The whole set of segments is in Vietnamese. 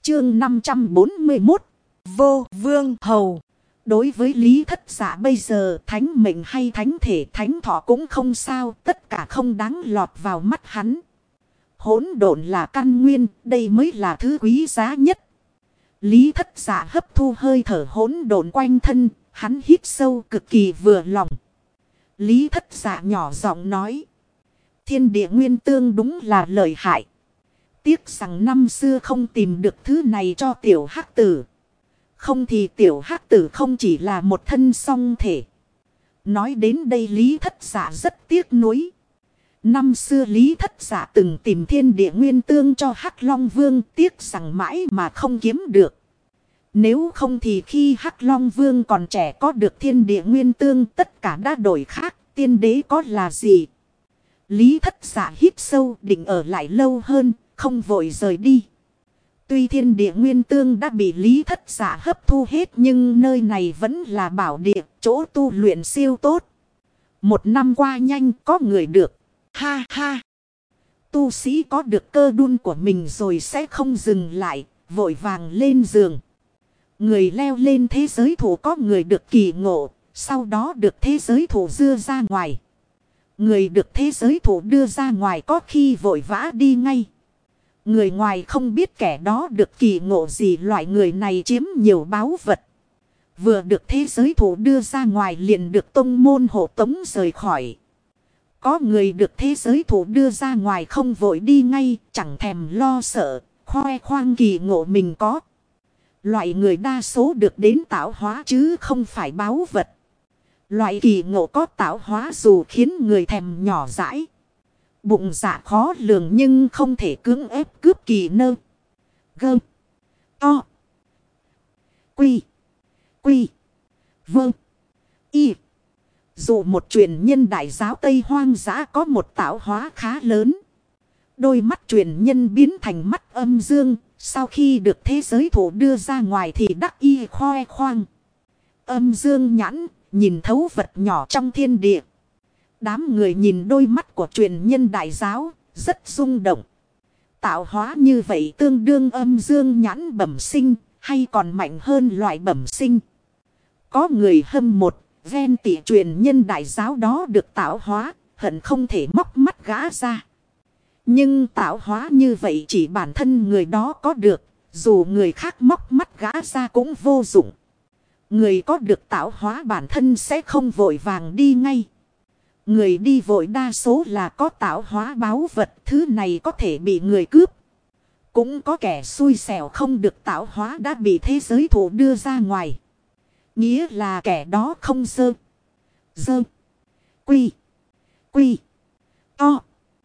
Chương 541. Vô Vương Hầu. Đối với Lý Thất Dạ bây giờ thánh mệnh hay thánh thể thánh thọ cũng không sao. Tất cả không đáng lọt vào mắt hắn. Hỗn độn là căn nguyên. Đây mới là thứ quý giá nhất. Lý Thất Dạ hấp thu hơi thở hỗn độn quanh thân. Hắn hít sâu cực kỳ vừa lòng. Lý Thất Dạ nhỏ giọng nói. Thiên địa nguyên tương đúng là lợi hại. Tiếc rằng năm xưa không tìm được thứ này cho tiểu hắc tử. Không thì tiểu hắc tử không chỉ là một thân song thể. Nói đến đây Lý Thất Dạ rất tiếc nuối. Năm xưa Lý Thất Dạ từng tìm thiên địa nguyên tương cho Hắc Long Vương, tiếc rằng mãi mà không kiếm được. Nếu không thì khi Hắc Long Vương còn trẻ có được thiên địa nguyên tương, tất cả đã đổi khác, tiên đế có là gì? Lý Thất Dạ hít sâu định ở lại lâu hơn, không vội rời đi. Tuy thiên địa nguyên tương đã bị Lý Thất Dạ hấp thu hết, nhưng nơi này vẫn là bảo địa, chỗ tu luyện siêu tốt. Một năm qua nhanh, có người được. Ha ha! Tu sĩ có được cơ đun của mình rồi sẽ không dừng lại, vội vàng lên giường. Người leo lên thế giới thủ có người được kỳ ngộ, sau đó được thế giới thủ đưa ra ngoài. Người được thế giới thủ đưa ra ngoài có khi vội vã đi ngay. Người ngoài không biết kẻ đó được kỳ ngộ gì, loại người này chiếm nhiều báu vật. Vừa được thế giới thủ đưa ra ngoài liền được tông môn hộ tống rời khỏi. Có người được thế giới thủ đưa ra ngoài không vội đi ngay, chẳng thèm lo sợ, khoe khoang kỳ ngộ mình có. Loại người đa số được đến tạo hóa chứ không phải báu vật. Loại kỳ ngộ có tạo hóa dù khiến người thèm nhỏ dãi. Bụng dạ khó lường nhưng không thể cưỡng ép cướp kỳ nơ. Gơ. To. Quy. Quy. Vơ. Y. Dù một truyền nhân đại giáo Tây Hoang dã có một tạo hóa khá lớn. Đôi mắt truyền nhân biến thành mắt âm dương. Sau khi được thế giới thủ đưa ra ngoài thì đắc y khoe khoang. Âm dương nhãn, nhìn thấu vật nhỏ trong thiên địa. Đám người nhìn đôi mắt của truyền nhân đại giáo, rất rung động. Tạo hóa như vậy tương đương âm dương nhãn bẩm sinh, hay còn mạnh hơn loại bẩm sinh. Có người hâm một, ven tỉ truyền nhân đại giáo đó được tạo hóa, hận không thể móc mắt gã ra. Nhưng tạo hóa như vậy chỉ bản thân người đó có được, dù người khác móc mắt gã ra cũng vô dụng. Người có được tạo hóa bản thân sẽ không vội vàng đi ngay. Người đi vội đa số là có tạo hóa báu vật, thứ này có thể bị người cướp. Cũng có kẻ xui xẻo không được tạo hóa đã bị thế giới thủ đưa ra ngoài. Nghĩa là kẻ đó không dơ. Quy. Quy. To.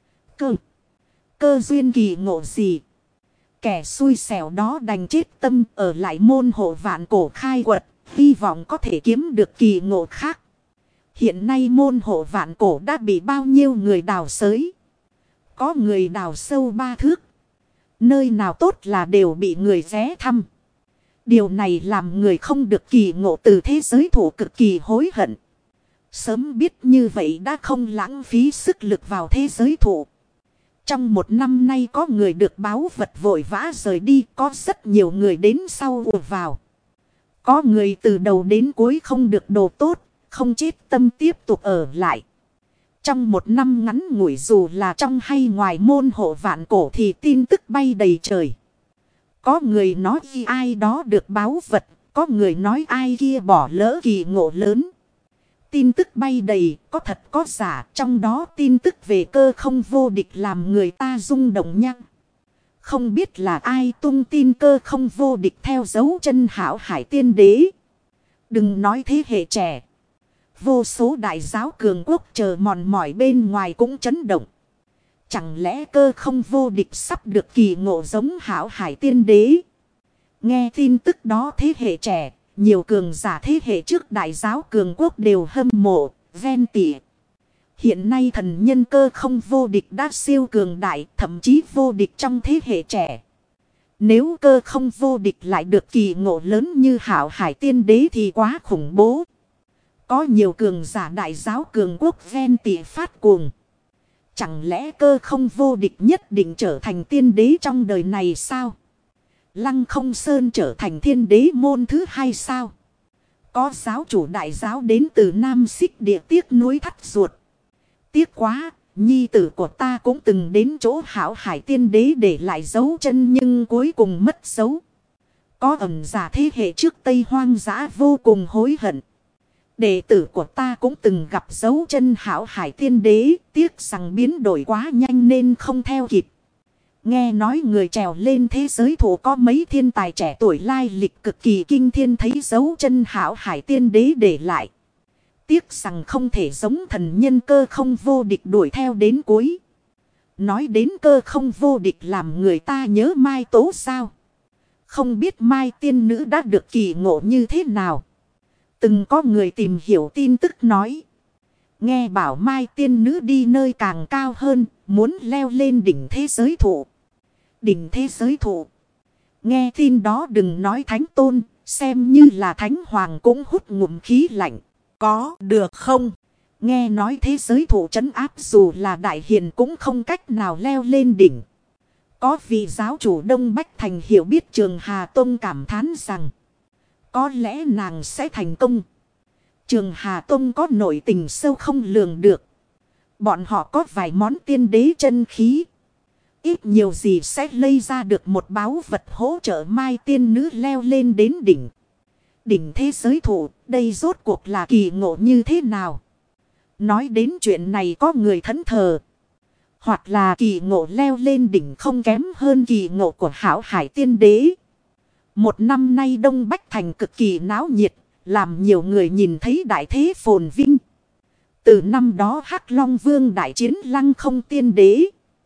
Cơ duyên kỳ ngộ gì. Kẻ xui xẻo đó đành chết tâm ở lại môn hộ vạn cổ khai quật. Hy vọng có thể kiếm được kỳ ngộ khác. Hiện nay môn hộ vạn cổ đã bị bao nhiêu người đào xới. Có người đào sâu 3 thước. Nơi nào tốt là đều bị người ghé thăm. Điều này làm người không được kỳ ngộ từ thế giới thủ cực kỳ hối hận. Sớm biết như vậy đã không lãng phí sức lực vào thế giới thủ. Trong một năm nay có người được báu vật vội vã rời đi, có rất nhiều người đến sau ùa vào. Có người từ đầu đến cuối không được đồ tốt, không chết tâm tiếp tục ở lại. Trong một năm ngắn ngủi dù là trong hay ngoài môn hộ vạn cổ thì tin tức bay đầy trời. Có người nói ai đó được báu vật, có người nói ai kia bỏ lỡ kỳ ngộ lớn. Tin tức bay đầy, có thật có giả, trong đó tin tức về cơ không vô địch làm người ta rung động nhắc. Không biết là ai tung tin cơ không vô địch theo dấu chân hảo hải tiên đế. Đừng nói thế hệ trẻ. Vô số đại giáo cường quốc chờ mòn mỏi bên ngoài cũng chấn động. Chẳng lẽ cơ không vô địch sắp được kỳ ngộ giống hảo hải tiên đế? Nghe tin tức đó thế hệ trẻ, nhiều cường giả thế hệ trước đại giáo cường quốc đều hâm mộ, ven tỉ. Hiện nay thần nhân cơ không vô địch đã siêu cường đại, thậm chí vô địch trong thế hệ trẻ. Nếu cơ không vô địch lại được kỳ ngộ lớn như hảo hải tiên đế thì quá khủng bố. Có nhiều cường giả đại giáo cường quốc ven tỉ phát cuồng. Chẳng lẽ cơ không vô địch nhất định trở thành tiên đế trong đời này sao? Lăng Không Sơn trở thành thiên đế môn thứ hai sao? Có giáo chủ đại giáo đến từ Nam Xích Địa tiếc nuối thắt ruột. Tiếc quá, nhi tử của ta cũng từng đến chỗ Hảo Hải tiên đế để lại dấu chân nhưng cuối cùng mất dấu. Có ẩn giả thế hệ trước Tây hoang dã vô cùng hối hận. Đệ tử của ta cũng từng gặp dấu chân Hảo Hải tiên đế, tiếc rằng biến đổi quá nhanh nên không theo kịp. Nghe nói người trèo lên thế giới thủ có mấy thiên tài trẻ tuổi lai lịch cực kỳ kinh thiên thấy dấu chân Hảo Hải tiên đế để lại. Tiếc rằng không thể giống thần nhân Cơ Không vô địch đuổi theo đến cuối. Nói đến Cơ Không vô địch làm người ta nhớ Mai Tố sao? Không biết Mai tiên nữ đã được kỳ ngộ như thế nào? Từng có người tìm hiểu tin tức nói. Nghe bảo Mai tiên nữ đi nơi càng cao hơn, muốn leo lên đỉnh thế giới thụ. Đỉnh thế giới thụ. Nghe tin đó đừng nói thánh tôn, xem như là thánh hoàng cũng hút ngụm khí lạnh. Có được không? Nghe nói thế giới thụ trấn áp dù là đại hiền cũng không cách nào leo lên đỉnh. Có vị giáo chủ Đông Bách Thành hiểu biết Trường Hà Tông cảm thán rằng có lẽ nàng sẽ thành công. Trường Hà Tông có nội tình sâu không lường được. Bọn họ có vài món tiên đế chân khí. Ít nhiều gì sẽ lây ra được một báu vật hỗ trợ Mai tiên nữ leo lên đến đỉnh. Đỉnh thế giới thụ, đây rốt cuộc là kỳ ngộ như thế nào? Nói đến chuyện này có người thẫn thờ. Hoặc là kỳ ngộ leo lên đỉnh không kém hơn kỳ ngộ của Hảo Hải tiên đế. Một năm nay Đông Bách Thành cực kỳ náo nhiệt, làm nhiều người nhìn thấy đại thế phồn vinh. Từ năm đó Hắc Long Vương đại chiến Lăng Không tiên đế.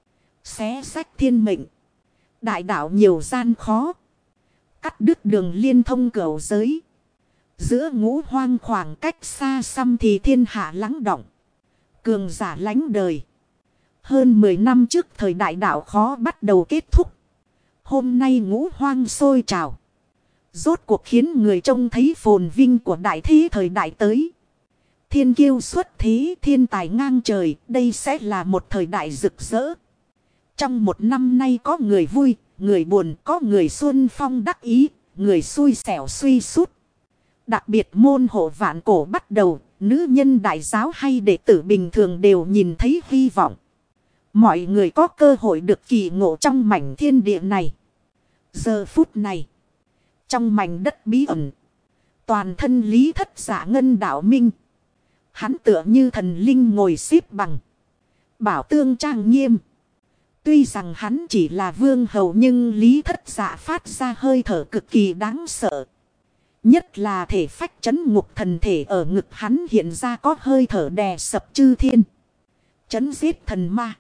Xé sách thiên mệnh. Đại đạo nhiều gian khó. Cắt đứt đường liên thông cửu giới. Giữa ngũ hoang khoảng cách xa xăm thì thiên hạ lắng động. Cường giả lánh đời. Hơn 10 năm trước thời đại đạo khó bắt đầu kết thúc. Hôm nay ngũ hoang sôi trào. Rốt cuộc khiến người trông thấy phồn vinh của đại thế thời đại tới. Thiên kiêu xuất thế, thiên tài ngang trời, đây sẽ là một thời đại rực rỡ. Trong một năm nay có người vui, người buồn, có người xuân phong đắc ý, người xui xẻo suy sút. Đặc biệt môn hộ vạn cổ bắt đầu, nữ nhân đại giáo hay đệ tử bình thường đều nhìn thấy hy vọng. Mọi người có cơ hội được kỳ ngộ trong mảnh thiên địa này. Giờ phút này, trong mảnh đất bí ẩn, toàn thân Lý Thất Dạ ngân đạo minh. Hắn tựa như thần linh ngồi xếp bằng. Bảo tương trang nghiêm. Tuy rằng hắn chỉ là vương hầu nhưng Lý Thất Dạ phát ra hơi thở cực kỳ đáng sợ. Nhất là thể phách trấn ngục thần thể ở ngực hắn hiện ra có hơi thở đè sập chư thiên. Trấn giết thần ma.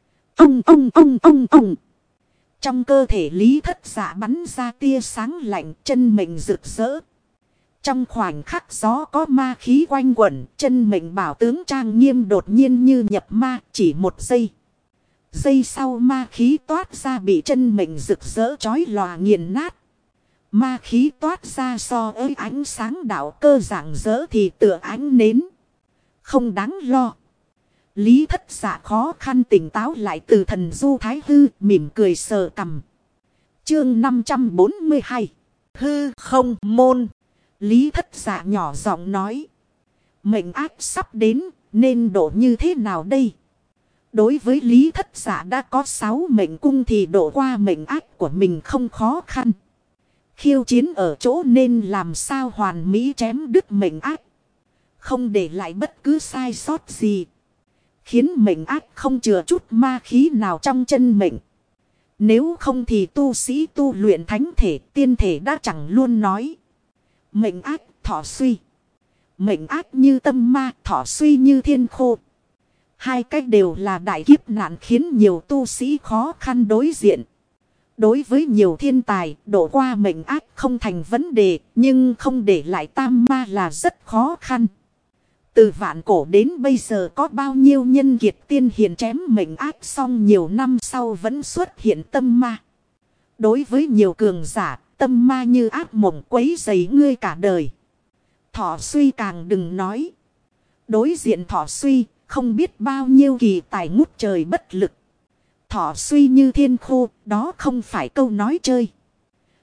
Ông. Trong cơ thể Lý Thất Dạ bắn ra tia sáng lạnh, chân mệnh rực rỡ. Trong khoảnh khắc gió có ma khí quanh quẩn, chân mệnh bảo tướng trang nghiêm đột nhiên như nhập ma, chỉ một giây. Giây sau ma khí toát ra bị chân mệnh rực rỡ chói lòa nghiền nát. Ma khí toát ra so với ánh sáng đạo cơ rạng rỡ thì tựa ánh nến. Không đáng lo. Lý Thất Dạ khó khăn tỉnh táo lại từ thần du thái hư, mỉm cười sờ cằm. Chương 542. Hư không môn. Lý Thất Dạ nhỏ giọng nói. Mệnh ác sắp đến, nên độ như thế nào đây? Đối với Lý Thất Dạ đã có 6 mệnh cung thì độ qua mệnh ác của mình không khó khăn. Khiêu chiến ở chỗ nên làm sao hoàn mỹ chém đứt mệnh ác. Không để lại bất cứ sai sót gì. Khiến mệnh ác không chừa chút ma khí nào trong chân mệnh. Nếu không thì tu sĩ tu luyện thánh thể tiên thể đã chẳng luôn nói. Mệnh ác thọ suy. Mệnh ác như tâm ma thọ suy như thiên khô. Hai cách đều là đại kiếp nạn khiến nhiều tu sĩ khó khăn đối diện. Đối với nhiều thiên tài, độ qua mệnh ác không thành vấn đề, nhưng không để lại tam ma là rất khó khăn. Từ vạn cổ đến bây giờ có bao nhiêu nhân kiệt tiên hiền chém mệnh ác xong nhiều năm sau vẫn xuất hiện tâm ma. Đối với nhiều cường giả, tâm ma như ác mộng quấy rầy ngươi cả đời. Thọ suy càng đừng nói. Đối diện thọ suy, không biết bao nhiêu kỳ tài ngút trời bất lực. Thọ suy như thiên khô, đó không phải câu nói chơi.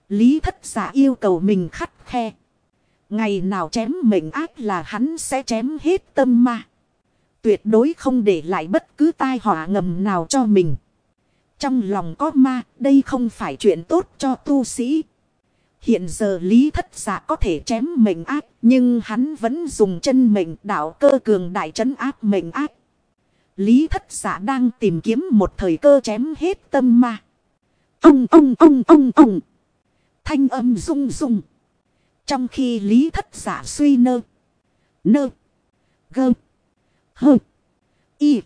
Lý Thất Dạ yêu cầu mình khắt khe. Ngày nào chém mệnh ác là hắn sẽ chém hết tâm ma. Tuyệt đối không để lại bất cứ tai họa ngầm nào cho mình. Trong lòng có ma, đây không phải chuyện tốt cho tu sĩ. Hiện giờ Lý Thất Dạ có thể chém mệnh ác, nhưng hắn vẫn dùng chân mệnh đạo cơ cường đại trấn áp mệnh ác. Lý Thất Dạ đang tìm kiếm một thời cơ chém hết tâm ma. Ông. Thanh âm rung rung. Trong khi Lý Thất Dạ suy nơ. Gơ. Hơ. Y.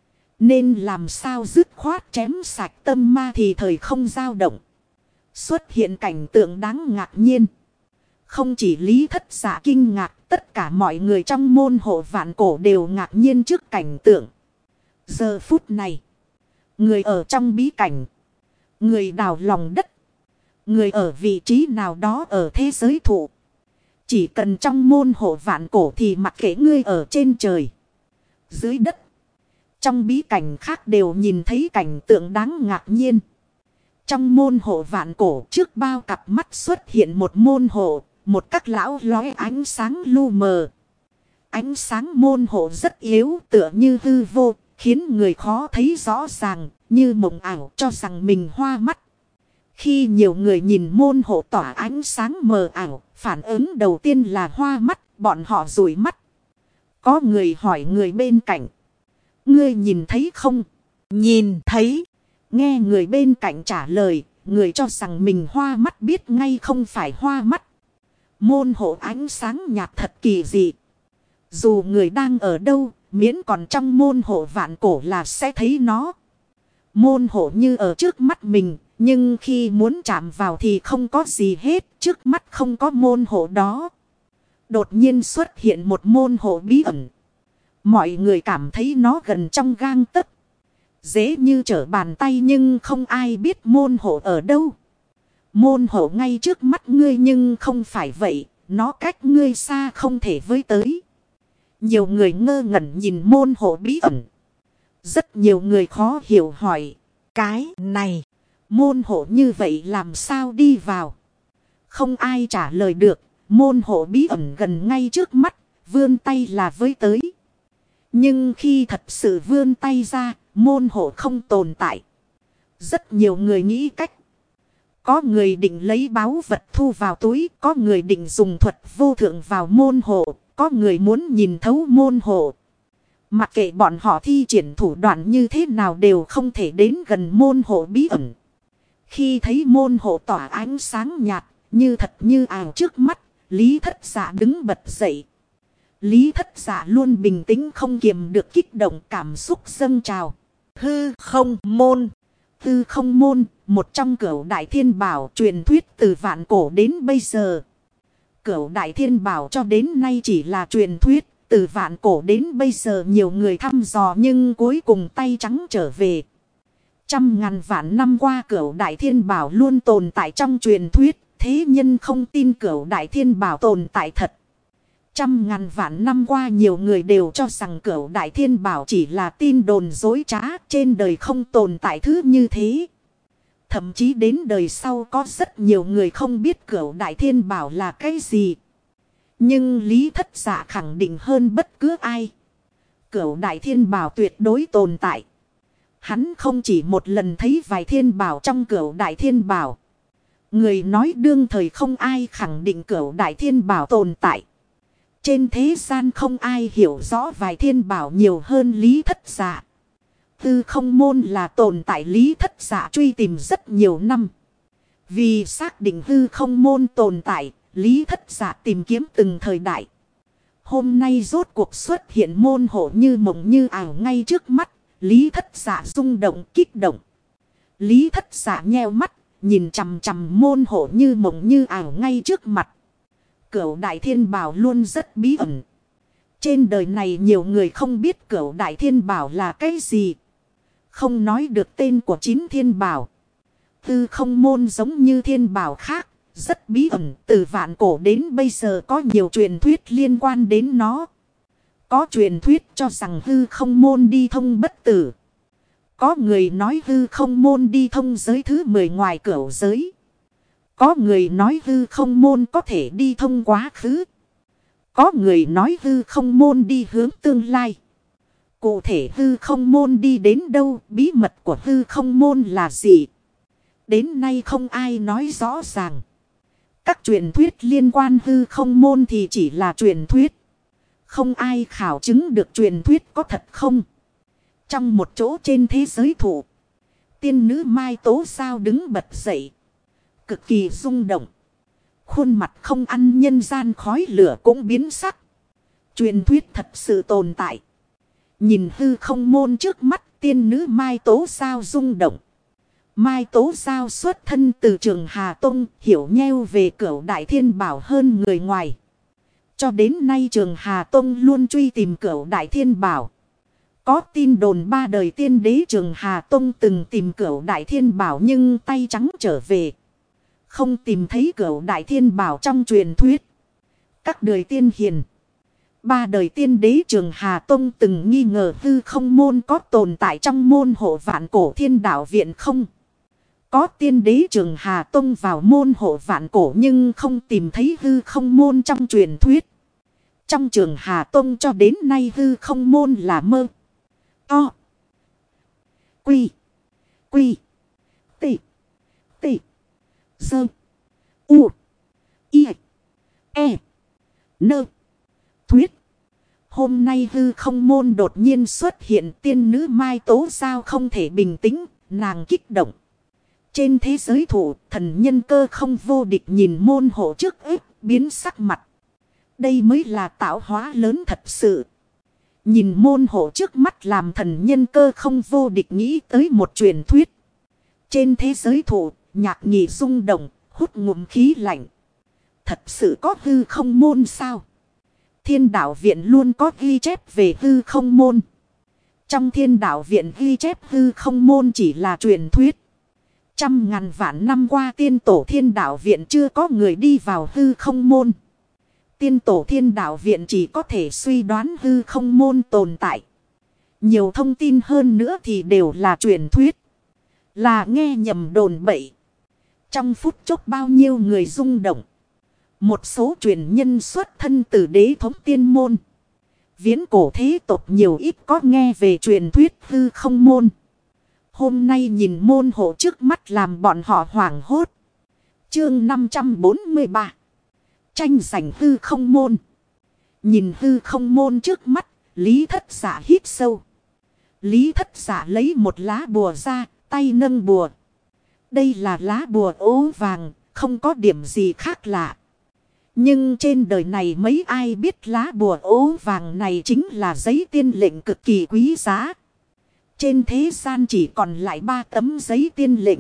Nên làm sao dứt khoát chém sạch tâm ma thì thời không dao động. Xuất hiện cảnh tượng đáng ngạc nhiên. Không chỉ Lý Thất Dạ kinh ngạc, tất cả mọi người trong môn hộ vạn cổ đều ngạc nhiên trước cảnh tượng. Giờ phút này, người ở trong bí cảnh, người đào lòng đất, người ở vị trí nào đó ở thế giới thụ. Chỉ cần trong môn hộ vạn cổ thì mặc kệ ngươi ở trên trời, dưới đất, trong bí cảnh khác đều nhìn thấy cảnh tượng đáng ngạc nhiên. Trong môn hộ vạn cổ trước bao cặp mắt xuất hiện một môn hộ, một các lão lóe ánh sáng lu mờ. Ánh sáng môn hộ rất yếu tựa như hư vô, khiến người khó thấy rõ ràng, như mộng ảo cho rằng mình hoa mắt. Khi nhiều người nhìn môn hộ tỏa ánh sáng mờ ảo, phản ứng đầu tiên là hoa mắt, bọn họ dụi mắt. Có người hỏi người bên cạnh. Ngươi nhìn thấy không? Nhìn thấy. Nghe người bên cạnh trả lời, người cho rằng mình hoa mắt biết ngay không phải hoa mắt. Môn hộ ánh sáng nhạt thật kỳ dị. Dù người đang ở đâu, miễn còn trong môn hộ vạn cổ là sẽ thấy nó. Môn hộ như ở trước mắt mình, nhưng khi muốn chạm vào thì không có gì hết, trước mắt không có môn hộ đó. Đột nhiên xuất hiện một môn hộ bí ẩn. Mọi người cảm thấy nó gần trong gang tấc. Dễ như trở bàn tay nhưng không ai biết môn hộ ở đâu. Môn hộ ngay trước mắt ngươi nhưng không phải vậy, nó cách ngươi xa không thể với tới. Nhiều người ngơ ngẩn nhìn môn hộ bí ẩn. Rất nhiều người khó hiểu hỏi. Cái này, môn hộ như vậy làm sao đi vào? Không ai trả lời được. Môn hộ bí ẩn gần ngay trước mắt, vươn tay là với tới. Nhưng khi thật sự vươn tay ra, môn hộ không tồn tại. Rất nhiều người nghĩ cách. Có người định lấy báu vật thu vào túi, có người định dùng thuật vô thượng vào môn hộ, có người muốn nhìn thấu môn hộ. Mặc kệ bọn họ thi triển thủ đoạn như thế nào đều không thể đến gần môn hộ bí ẩn. Khi thấy môn hộ tỏa ánh sáng nhạt, như thật như ảo trước mắt, Lý Thất Dạ đứng bật dậy. Lý Thất Dạ luôn bình tĩnh không kiềm được kích động cảm xúc dâng trào. Hư không môn. Hư không môn, một trong cửu đại thiên bảo truyền thuyết từ vạn cổ đến bây giờ. Cửu đại thiên bảo cho đến nay chỉ là truyền thuyết, từ vạn cổ đến bây giờ nhiều người thăm dò nhưng cuối cùng tay trắng trở về. Trăm ngàn vạn năm qua cửu đại thiên bảo luôn tồn tại trong truyền thuyết, thế nhân không tin cửu đại thiên bảo tồn tại thật. Trăm ngàn vạn năm qua nhiều người đều cho rằng cửu đại thiên bảo chỉ là tin đồn dối trá, trên đời không tồn tại thứ như thế. Thậm chí đến đời sau có rất nhiều người không biết cửu đại thiên bảo là cái gì. Nhưng Lý Thất Dạ khẳng định hơn bất cứ ai. Cửu đại thiên bảo tuyệt đối tồn tại. Hắn không chỉ một lần thấy vài thiên bảo trong cửu đại thiên bảo. Người nói đương thời không ai khẳng định cửu đại thiên bảo tồn tại. Trên thế gian không ai hiểu rõ vài thiên bảo nhiều hơn Lý Thất Dạ. Hư không môn là tồn tại Lý Thất Dạ truy tìm rất nhiều năm. Vì xác định hư không môn tồn tại, Lý Thất Dạ tìm kiếm từng thời đại. Hôm nay rốt cuộc xuất hiện môn hộ như mộng như ảo ngay trước mắt. Lý Thất Dạ rung động kích động. Lý Thất Dạ nheo mắt, nhìn chằm chằm môn hộ như mộng như ảo ngay trước mặt. Cửu đại thiên bảo luôn rất bí ẩn. Trên đời này nhiều người không biết cửu đại thiên bảo là cái gì. Không nói được tên của 9 thiên bảo. Hư không môn giống như thiên bảo khác, rất bí ẩn. Từ vạn cổ đến bây giờ có nhiều truyền thuyết liên quan đến nó. Có truyền thuyết cho rằng hư không môn đi thông bất tử. Có người nói hư không môn đi thông giới thứ 10 ngoài cửu giới. Có người nói hư không môn có thể đi thông quá khứ. Có người nói hư không môn đi hướng tương lai. Cụ thể hư không môn đi đến đâu, bí mật của hư không môn là gì? Đến nay không ai nói rõ ràng. Các truyền thuyết liên quan hư không môn thì chỉ là truyền thuyết. Không ai khảo chứng được truyền thuyết có thật không. Trong một chỗ trên thế giới thụ, tiên nữ Mai Tố Sao đứng bật dậy. Cực kỳ rung động. Khuôn mặt không ăn nhân gian khói lửa cũng biến sắc. Truyền thuyết thật sự tồn tại. Nhìn hư không môn trước mắt, tiên nữ Mai Tố Sao rung động. Mai Tố Sao xuất thân từ Trường Hà Tông, hiểu nheo về Cửu Đại Thiên Bảo hơn người ngoài. Cho đến nay Trường Hà Tông luôn truy tìm Cửu Đại Thiên Bảo. Có tin đồn 3 đời tiên đế Trường Hà Tông từng tìm Cửu Đại Thiên Bảo nhưng tay trắng trở về. Không tìm thấy Cửu Đại Thiên Bảo trong truyền thuyết. Các đời tiên hiền. 3 đời tiên đế Trường Hà Tông từng nghi ngờ hư không môn có tồn tại trong môn hộ Vạn Cổ Thiên Đạo Viện không. Có tiên đế Trường Hà Tông vào môn hộ Vạn Cổ nhưng không tìm thấy hư không môn trong truyền thuyết. Trong Trường Hà Tông cho đến nay hư không môn là mơ. To. Quy. Quy. Tị. Tị. Dơ. U. I. E. Nơ. Thuyết. Hôm nay hư không môn đột nhiên xuất hiện, tiên nữ Mai Tố Sao không thể bình tĩnh, nàng kích động. Trên thế giới thụ, thần nhân Cơ Không vô địch nhìn môn hộ trước ếp, biến sắc mặt. Đây mới là tạo hóa lớn thật sự. Nhìn môn hộ trước mắt làm thần nhân Cơ Không vô địch nghĩ tới một truyền thuyết. Trên thế giới thụ, Nhạc Nhị rung động, hút ngụm khí lạnh. Thật sự có hư không môn sao? Thiên Đạo Viện luôn có ghi chép về hư không môn. Trong Thiên Đạo Viện ghi chép hư không môn chỉ là truyền thuyết. Trăm ngàn vạn năm qua tiên tổ Thiên Đạo Viện chưa có người đi vào hư không môn. Tiên tổ Thiên Đạo Viện chỉ có thể suy đoán hư không môn tồn tại. Nhiều thông tin hơn nữa thì đều là truyền thuyết. Là nghe nhầm đồn bậy. Trong phút chốc bao nhiêu người rung động. Một số truyền nhân xuất thân từ đế thống tiên môn. Viễn cổ thế tộc nhiều ít có nghe về truyền thuyết hư không môn. Hôm nay nhìn môn hộ trước mắt làm bọn họ hoảng hốt. Chương 543. Tranh giành hư không môn. Nhìn hư không môn trước mắt, Lý Thất Dạ hít sâu. Lý Thất Dạ lấy một lá bùa ra, tay nâng bùa. Đây là lá bùa ố vàng, không có điểm gì khác lạ. Nhưng trên đời này mấy ai biết lá bùa ố vàng này chính là giấy tiên lệnh cực kỳ quý giá. Trên thế gian chỉ còn lại 3 tấm giấy tiên lệnh.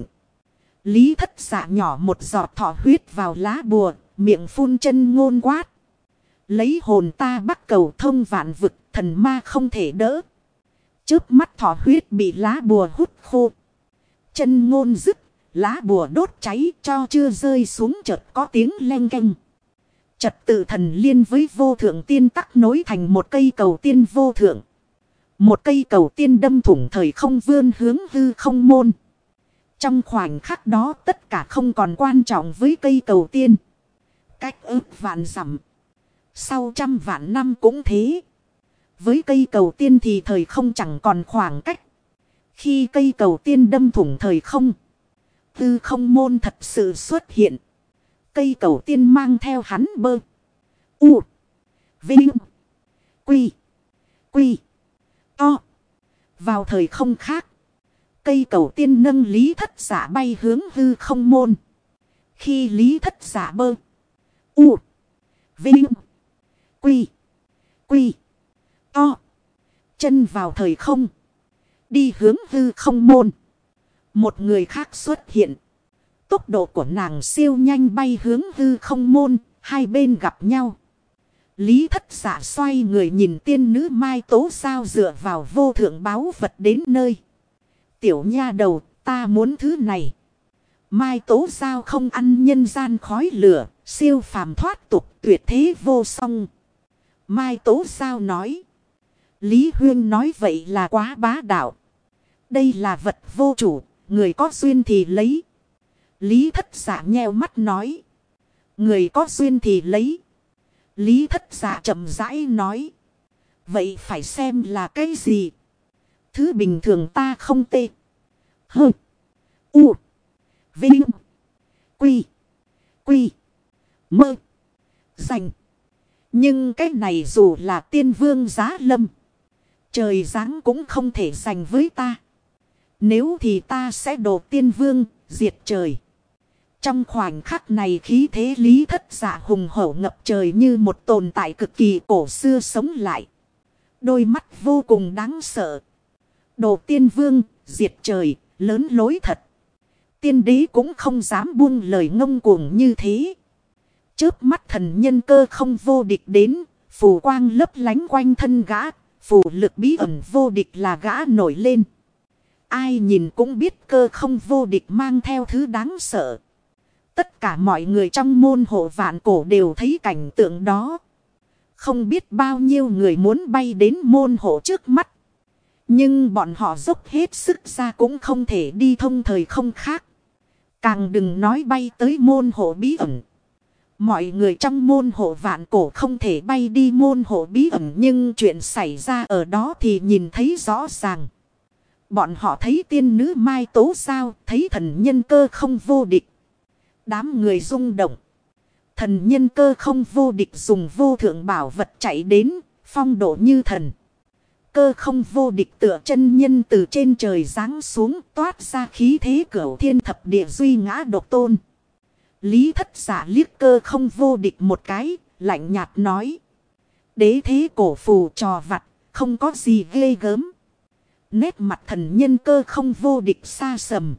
Lý Thất Dạ nhỏ một giọt thọ huyết vào lá bùa, miệng phun chân ngôn quát. Lấy hồn ta bắt cầu thông vạn vực, thần ma không thể đỡ. Chớp mắt thọ huyết bị lá bùa hút khô. Chân ngôn dứt, lá bùa đốt cháy cho chưa rơi xuống chợt có tiếng leng keng. Trật tự thần liên với vô thượng tiên tắc nối thành một cây cầu tiên vô thượng. Một cây cầu tiên đâm thủng thời không vươn hướng hư không môn. Trong khoảnh khắc đó tất cả không còn quan trọng với cây cầu tiên. Cách ước vạn dặm. Sau trăm vạn năm cũng thế. Với cây cầu tiên thì thời không chẳng còn khoảng cách. Khi cây cầu tiên đâm thủng thời không, hư không môn thật sự xuất hiện. Cây cầu tiên mang theo hắn bơ. U. Vinh. Quy. Quy. To. Vào thời không khác. Cây cầu tiên nâng Lý Thất Dạ bay hướng hư không môn. Khi Lý Thất Dạ bơ. U. Vinh. Quy. Quy. To. Chân vào thời không. Đi hướng hư không môn. Một người khác xuất hiện. Tốc độ của nàng siêu nhanh bay hướng hư không môn. Hai bên gặp nhau. Lý Thất Dạ xoay người nhìn tiên nữ Mai Tố Sao dựa vào vô thượng báu vật đến nơi. Tiểu nha đầu, ta muốn thứ này. Mai Tố Sao không ăn nhân gian khói lửa, siêu phàm thoát tục tuyệt thế vô song. Mai Tố Sao nói. Lý Huyên nói vậy là quá bá đạo. Đây là vật vô chủ, người có duyên thì lấy. Lý Thất Dạ nheo mắt nói. Người có duyên thì lấy. Lý Thất Dạ chậm rãi nói. Vậy phải xem là cái gì? Thứ bình thường ta không tê. Hơ. U. Vinh. Quy. Quy. Mơ. Dành. Nhưng cái này dù là tiên vương giá lâm. Trời giáng cũng không thể dành với ta. Nếu thì ta sẽ đổ tiên vương, diệt trời. Trong khoảnh khắc này khí thế Lý Thất Dạ hùng hổ ngập trời như một tồn tại cực kỳ cổ xưa sống lại. Đôi mắt vô cùng đáng sợ. Đồ tiên vương, diệt trời, lớn lối thật. Tiên đế cũng không dám buông lời ngông cuồng như thế. Chớp mắt thần nhân cơ không vô địch đến, phù quang lấp lánh quanh thân gã, phù lực bí ẩn vô địch là gã nổi lên. Ai nhìn cũng biết cơ không vô địch mang theo thứ đáng sợ. Tất cả mọi người trong môn hộ vạn cổ đều thấy cảnh tượng đó. Không biết bao nhiêu người muốn bay đến môn hộ trước mắt. Nhưng bọn họ dốc hết sức ra cũng không thể đi thông thời không khác. Càng đừng nói bay tới môn hộ bí ẩn. Mọi người trong môn hộ vạn cổ không thể bay đi môn hộ bí ẩn. Nhưng chuyện xảy ra ở đó thì nhìn thấy rõ ràng. Bọn họ thấy tiên nữ Mai Tố Sao, thấy thần nhân cơ không vô địch. Đám người rung động. Thần nhân cơ không vô địch dùng vô thượng bảo vật chạy đến, phong độ như thần. Cơ không vô địch tựa chân nhân từ trên trời giáng xuống toát ra khí thế cửu thiên thập địa duy ngã độc tôn. Lý Thất Dạ liếc cơ không vô địch một cái, lạnh nhạt nói. Đế thế cổ phù trò vặt, không có gì ghê gớm. Nét mặt thần nhân cơ không vô địch xa sầm.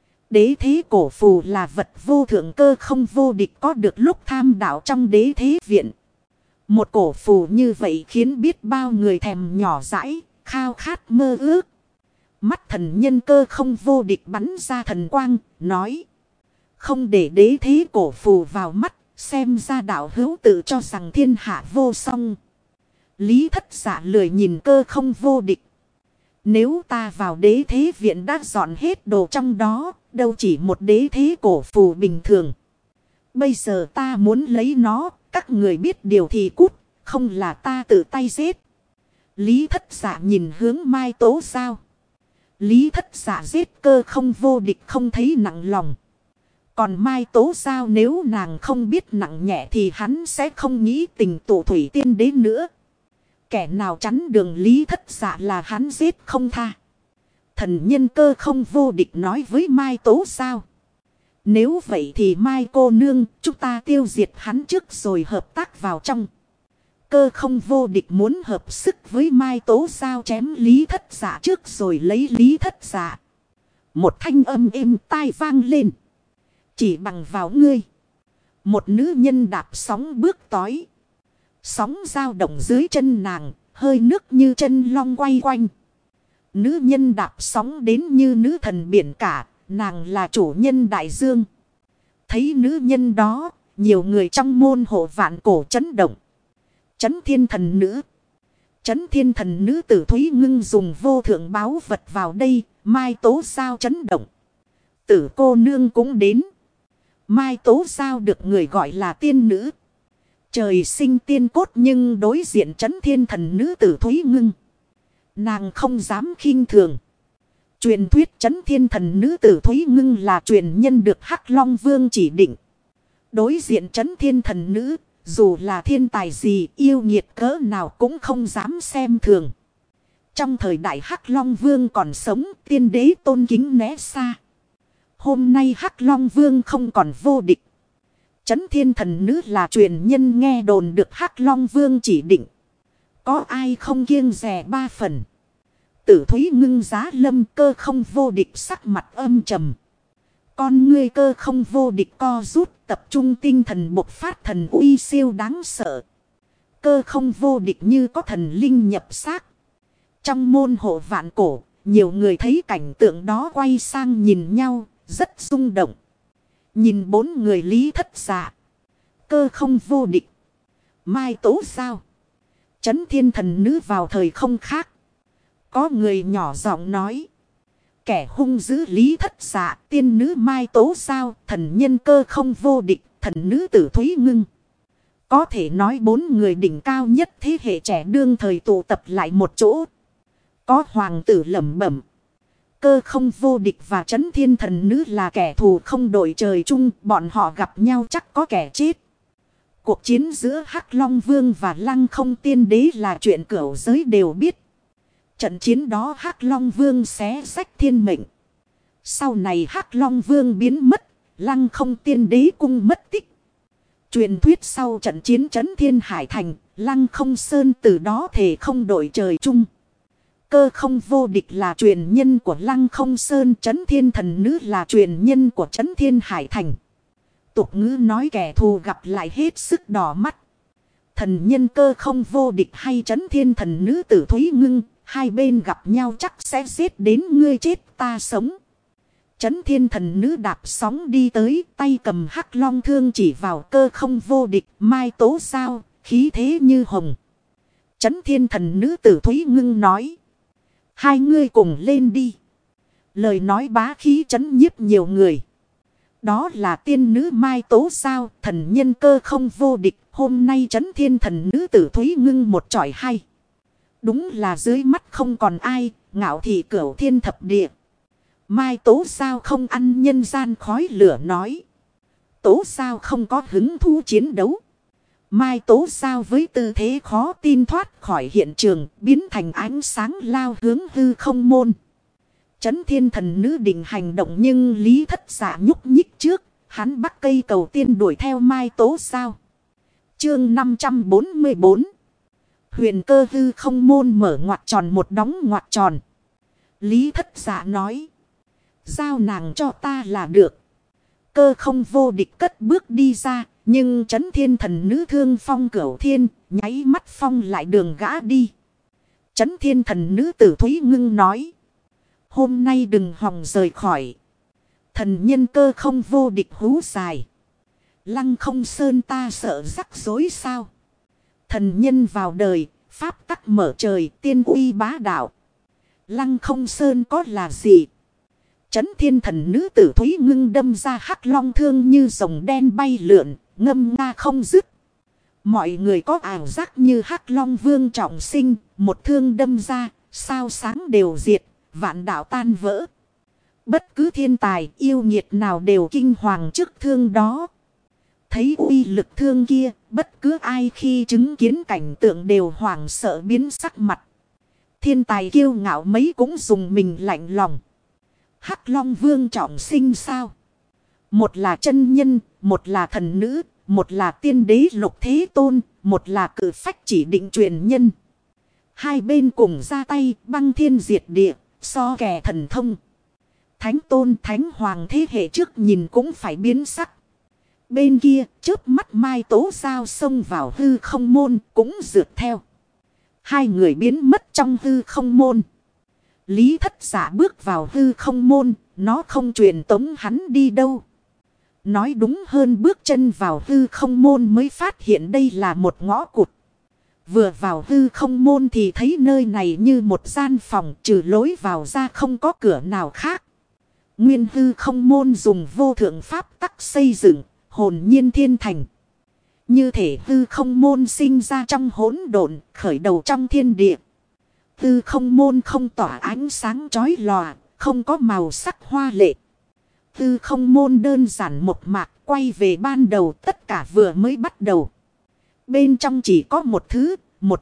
Đế thế cổ phù là vật vô thượng cơ không vô địch có được lúc tham đạo trong đế thế viện. Một cổ phù như vậy khiến biết bao người thèm nhỏ dãi, khao khát mơ ước. Mắt thần nhân cơ không vô địch bắn ra thần quang, nói. Không để đế thế cổ phù vào mắt, xem ra đạo hữu tự cho rằng thiên hạ vô song. Lý Thất Dạ lười nhìn cơ không vô địch. Nếu ta vào đế thế viện đã dọn hết đồ trong đó, đâu chỉ một đế thế cổ phù bình thường. Bây giờ ta muốn lấy nó, các người biết điều thì cút, không là ta tự tay giết. Lý Thất Dạ nhìn hướng Mai Tố Sao. Lý Thất Dạ giết cơ không vô địch không thấy nặng lòng. Còn Mai Tố Sao nếu nàng không biết nặng nhẹ thì hắn sẽ không nghĩ tình tụ thủy tiên đế nữa. Kẻ nào chắn đường Lý Thất Dạ là hắn giết không tha. Thần nhân cơ không vô địch nói với Mai Tố Sao. Nếu vậy thì Mai cô nương chúng ta tiêu diệt hắn trước rồi hợp tác vào trong. Cơ không vô địch muốn hợp sức với Mai Tố Sao chém Lý Thất Dạ trước rồi lấy Lý Thất Dạ. Một thanh âm êm tai vang lên. Chỉ bằng vào ngươi. Một nữ nhân đạp sóng bước tói. Sóng dao động dưới chân nàng, hơi nước như chân long quay quanh. Nữ nhân đạp sóng đến như nữ thần biển cả, nàng là chủ nhân đại dương. Thấy nữ nhân đó, nhiều người trong môn hộ vạn cổ chấn động. Chấn thiên thần nữ. Chấn thiên thần nữ tử Thúy Ngưng dùng vô thượng báu vật vào đây, Mai Tố Sao chấn động. Tử cô nương cũng đến. Mai Tố Sao được người gọi là tiên nữ. Trời sinh tiên cốt nhưng đối diện chấn thiên thần nữ tử Thúy Ngưng. Nàng không dám khinh thường. Truyền thuyết chấn thiên thần nữ tử Thúy Ngưng là truyền nhân được Hắc Long Vương chỉ định. Đối diện chấn thiên thần nữ, dù là thiên tài gì yêu nghiệt cỡ nào cũng không dám xem thường. Trong thời đại Hắc Long Vương còn sống, tiên đế tôn kính né xa. Hôm nay Hắc Long Vương không còn vô địch. Chấn thiên thần nữ là truyền nhân nghe đồn được Hắc Long Vương chỉ định. Có ai không kiêng dè ba phần. Tử Thúy Ngưng giá lâm cơ không vô địch sắc mặt âm trầm. Con ngươi cơ không vô địch co rút tập trung tinh thần bộc phát thần uy siêu đáng sợ. Cơ không vô địch như có thần linh nhập xác. Trong môn hộ vạn cổ, nhiều người thấy cảnh tượng đó quay sang nhìn nhau, rất rung động. Nhìn bốn người Lý Thất Dạ. Cơ không vô địch. Mai Tố Sao. Chấn thiên thần nữ vào thời không khác. Có người nhỏ giọng nói. kẻ hung dữ Lý Thất Dạ, tiên nữ Mai Tố Sao, thần nhân Cơ Không Vô Địch, thần nữ Tử Thúy Ngưng. Có thể nói 4 người đỉnh cao nhất thế hệ trẻ đương thời tụ tập lại một chỗ. Có hoàng tử lẩm bẩm. Cơ Không Vô Địch và Trấn Thiên thần nữ là kẻ thù không đội trời chung, bọn họ gặp nhau chắc có kẻ chết. Cuộc chiến giữa Hắc Long Vương và Lăng Không Tiên Đế là chuyện cửu giới đều biết. Trận chiến đó Hắc Long Vương xé rách thiên mệnh. Sau này Hắc Long Vương biến mất, Lăng Không Tiên Đế cung mất tích. Truyền thuyết sau trận chiến Trấn Thiên Hải Thành, Lăng Không Sơn từ đó thề không đội trời chung. Cơ Không Vô Địch là truyền nhân của Lăng Không Sơn, Trấn Thiên thần nữ là truyền nhân của Trấn Thiên Hải Thành. Tục ngữ nói kẻ thù gặp lại hết sức đỏ mắt. Thần nhân Cơ Không Vô Địch hay Trấn Thiên thần nữ Tử Thúy Ngưng, hai bên gặp nhau chắc sẽ giết đến ngươi chết ta sống. Trấn Thiên thần nữ đạp sóng đi tới, tay cầm Hắc Long thương chỉ vào Cơ Không Vô Địch, Mai Tố Sao, khí thế như hồng. Trấn Thiên thần nữ Tử Thúy Ngưng nói. Hai ngươi cùng lên đi. Lời nói bá khí trấn nhiếp nhiều người. Đó là tiên nữ Mai Tố Sao, thần nhân Cơ Không Vô Địch. Hôm nay Trấn Thiên thần nữ Tử Thúy Ngưng một chọi hay. Đúng là dưới mắt không còn ai, ngạo thị cửu thiên thập địa. Mai Tố Sao không ăn nhân gian khói lửa nói. Tố Sao không có hứng thú chiến đấu. Mai Tố Sao với tư thế khó tin thoát khỏi hiện trường, biến thành ánh sáng lao hướng hư không môn. Trấn Thiên thần nữ định hành động nhưng Lý Thất Dạ nhúc nhích trước, hắn bắt cây cầu tiên đuổi theo Mai Tố Sao. Chương 544. Huyền cơ hư không môn mở ngoặc tròn một đóng ngoặc tròn. Lý Thất Dạ nói. Giao nàng cho ta là được. Cơ Không Vô Địch cất bước đi ra. Nhưng Trấn Thiên thần nữ thương phong cửu thiên. Nháy mắt phong lại đường gã đi. Trấn Thiên thần nữ Tử Thúy Ngưng nói. Hôm nay đừng hòng rời khỏi. Thần nhân Cơ Không Vô Địch hú dài. Lăng Không Sơn ta sợ rắc rối sao. Thần nhân vào đời. Pháp tắc mở trời tiên uy bá đạo. Lăng Không Sơn có là gì? Trấn Thiên thần nữ Tử Thúy Ngưng đâm ra Hắc Long thương như rồng đen bay lượn, ngâm nga không dứt. Mọi người có ảo giác như Hắc Long Vương trọng sinh, một thương đâm ra, sao sáng đều diệt, vạn đạo tan vỡ. Bất cứ thiên tài yêu nghiệt nào đều kinh hoàng trước thương đó. Thấy uy lực thương kia, bất cứ ai khi chứng kiến cảnh tượng đều hoảng sợ biến sắc mặt. Thiên tài kiêu ngạo mấy cũng dùng mình lạnh lòng. Hắc Long Vương trọng sinh sao? Một là chân nhân, một là thần nữ, một là tiên đế Lục Thế Tôn, một là cử phách chỉ định truyền nhân. Hai bên cùng ra tay băng thiên diệt địa, so kẻ thần thông. Thánh Tôn Thánh Hoàng thế hệ trước nhìn cũng phải biến sắc. Bên kia chớp mắt Mai Tố Sao xông vào hư không môn cũng rượt theo. Hai người biến mất trong hư không môn. Lý Thất Dạ bước vào hư không môn, nó không truyền tống hắn đi đâu. Nói đúng hơn bước chân vào hư không môn mới phát hiện đây là một ngõ cụt. Vừa vào hư không môn thì thấy nơi này như một gian phòng trừ lối vào ra không có cửa nào khác. Nguyên hư không môn dùng vô thượng pháp tắc xây dựng, hồn nhiên thiên thành. Như thể hư không môn sinh ra trong hỗn độn, khởi đầu trong thiên địa. Hư không môn không tỏa ánh sáng chói lòa, không có màu sắc hoa lệ. Hư không môn đơn giản một mạc quay về ban đầu tất cả vừa mới bắt đầu. Bên trong chỉ có một thứ, một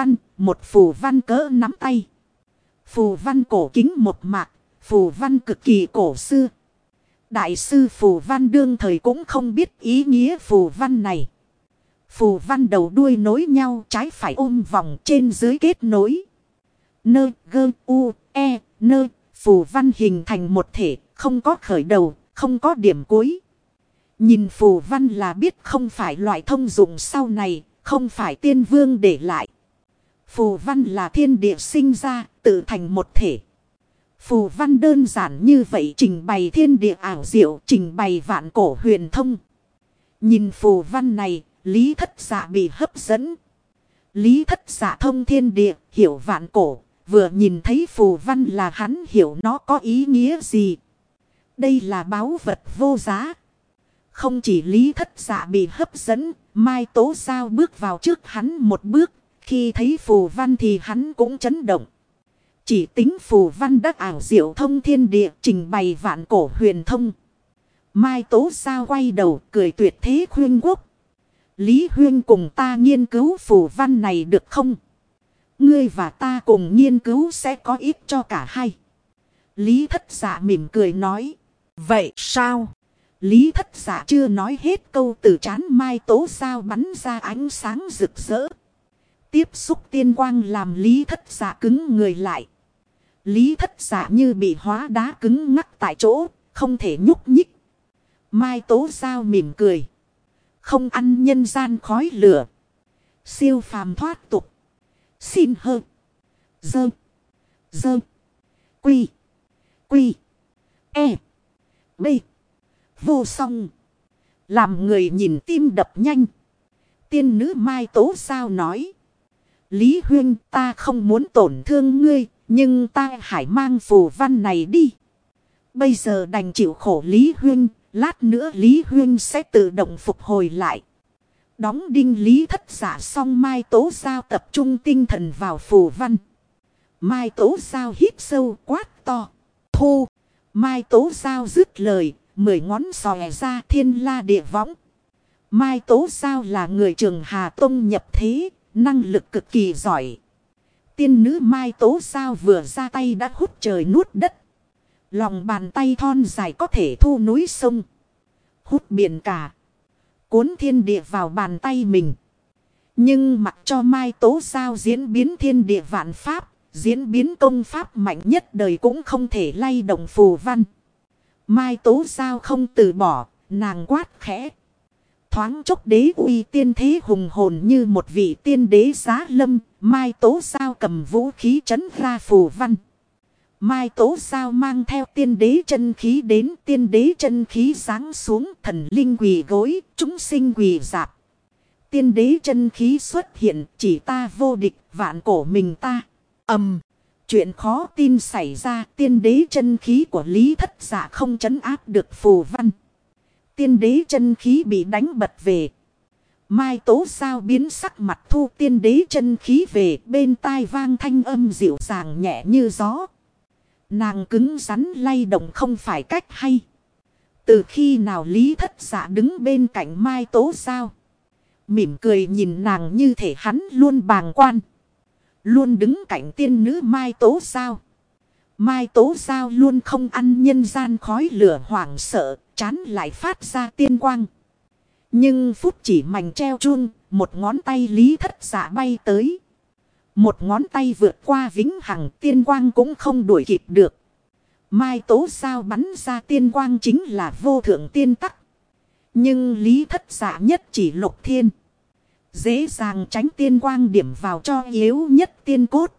phù văn cỡ nắm tay. Phù văn cổ kính một mạc, phù văn cực kỳ cổ xưa. Đại sư phù văn đương thời cũng không biết ý nghĩa phù văn này. Phù văn đầu đuôi nối nhau trái phải ôm vòng trên dưới kết nối. Nơ gơ u e nơ phù văn hình thành một thể, không có khởi đầu, không có điểm cuối. Nhìn phù văn là biết không phải loại thông dụng sau này, không phải tiên vương để lại. Phù văn là thiên địa sinh ra, tự thành một thể. Phù văn đơn giản như vậy trình bày thiên địa ảo diệu, trình bày vạn cổ huyền thông. Nhìn phù văn này, Lý Thất Dạ bị hấp dẫn. Lý Thất Dạ thông thiên địa, hiểu vạn cổ, vừa nhìn thấy phù văn là hắn hiểu nó có ý nghĩa gì. Đây là báu vật vô giá. Không chỉ Lý Thất Dạ bị hấp dẫn, Mai Tố Giao bước vào trước hắn một bước. Khi thấy phù văn thì hắn cũng chấn động. Chỉ tính phù văn đắc ảo diệu thông thiên địa, trình bày vạn cổ huyền thông. Mai Tố Giao quay đầu cười tuyệt thế khuyên quốc. Lý Huyên cùng ta nghiên cứu phù văn này được không? Ngươi và ta cùng nghiên cứu sẽ có ích cho cả hai. Lý Thất Dạ mỉm cười nói. Vậy sao? Lý Thất Dạ chưa nói hết câu, từ trán Mai Tố Giao bắn ra ánh sáng rực rỡ. Tiếp xúc tiên quang làm Lý Thất Dạ cứng người lại. Lý Thất Dạ như bị hóa đá cứng ngắc tại chỗ, không thể nhúc nhích. Mai Tố Giao mỉm cười. Không ăn nhân gian khói lửa. Siêu phàm thoát tục. Xin hơ. Dơ. Dơ. Quy. Quy. E. B. Vô song. Làm người nhìn tim đập nhanh. Tiên nữ Mai Tố Giao nói. Lý Huyên, ta không muốn tổn thương ngươi, nhưng ta hãy mang phù văn này đi. Bây giờ đành chịu khổ Lý Huyên, lát nữa Lý Huyên sẽ tự động phục hồi lại. Đóng đinh Lý Thất Dạ xong, Mai Tố Giao tập trung tinh thần vào phù văn. Mai Tố Giao hít sâu quát to. Thu. Mai Tố Giao dứt lời, 10 ngón xòe ra thiên la địa võng. Mai Tố Giao là người Trường Hà Tông nhập thế, năng lực cực kỳ giỏi. Tiên nữ Mai Tố Giao vừa ra tay đã hút trời nuốt đất. Lòng bàn tay thon dài có thể thu núi sông, hút biển cả, cuốn thiên địa vào bàn tay mình. Nhưng mặc cho Mai Tố Giao diễn biến thiên địa vạn pháp, diễn biến công pháp mạnh nhất đời cũng không thể lay động phù văn. Mai Tố Giao không từ bỏ, nàng quát khẽ. Thoáng chốc đế uy tiên thế hùng hồn như một vị tiên đế giá lâm. Mai Tố Giao cầm vũ khí trấn ra phù văn. Mai Tố Giao mang theo tiên đế chân khí đến, tiên đế chân khí giáng xuống, thần linh quỳ gối, chúng sinh quỳ dạp. Tiên đế chân khí xuất hiện, chỉ ta vô địch, vạn cổ mình ta. Chuyện khó tin xảy ra, tiên đế chân khí của Lý Thất Dạ không trấn áp được phù văn. Tiên đế chân khí bị đánh bật về. Mai Tố Giao biến sắc mặt thu tiên đế chân khí về, bên tai vang thanh âm dịu dàng nhẹ như gió. Nàng cứng rắn lay động không phải cách hay. Từ khi nào Lý Thất Dạ đứng bên cạnh Mai Tố Giao, mỉm cười nhìn nàng như thể hắn luôn bàng quan, luôn đứng cạnh tiên nữ Mai Tố Giao. Mai Tố Giao luôn không ăn nhân gian khói lửa hoảng sợ, trán lại phát ra tiên quang. Nhưng phút chỉ mảnh treo chuông, một ngón tay Lý Thất Dạ bay tới. Một ngón tay vượt qua vĩnh hằng, tiên quang cũng không đuổi kịp được. Mai Tố Giao bắn ra tiên quang chính là vô thượng tiên tắc. Nhưng Lý Thất Dạ nhất chỉ lục thiên, dễ dàng tránh tiên quang điểm vào cho yếu nhất tiên cốt.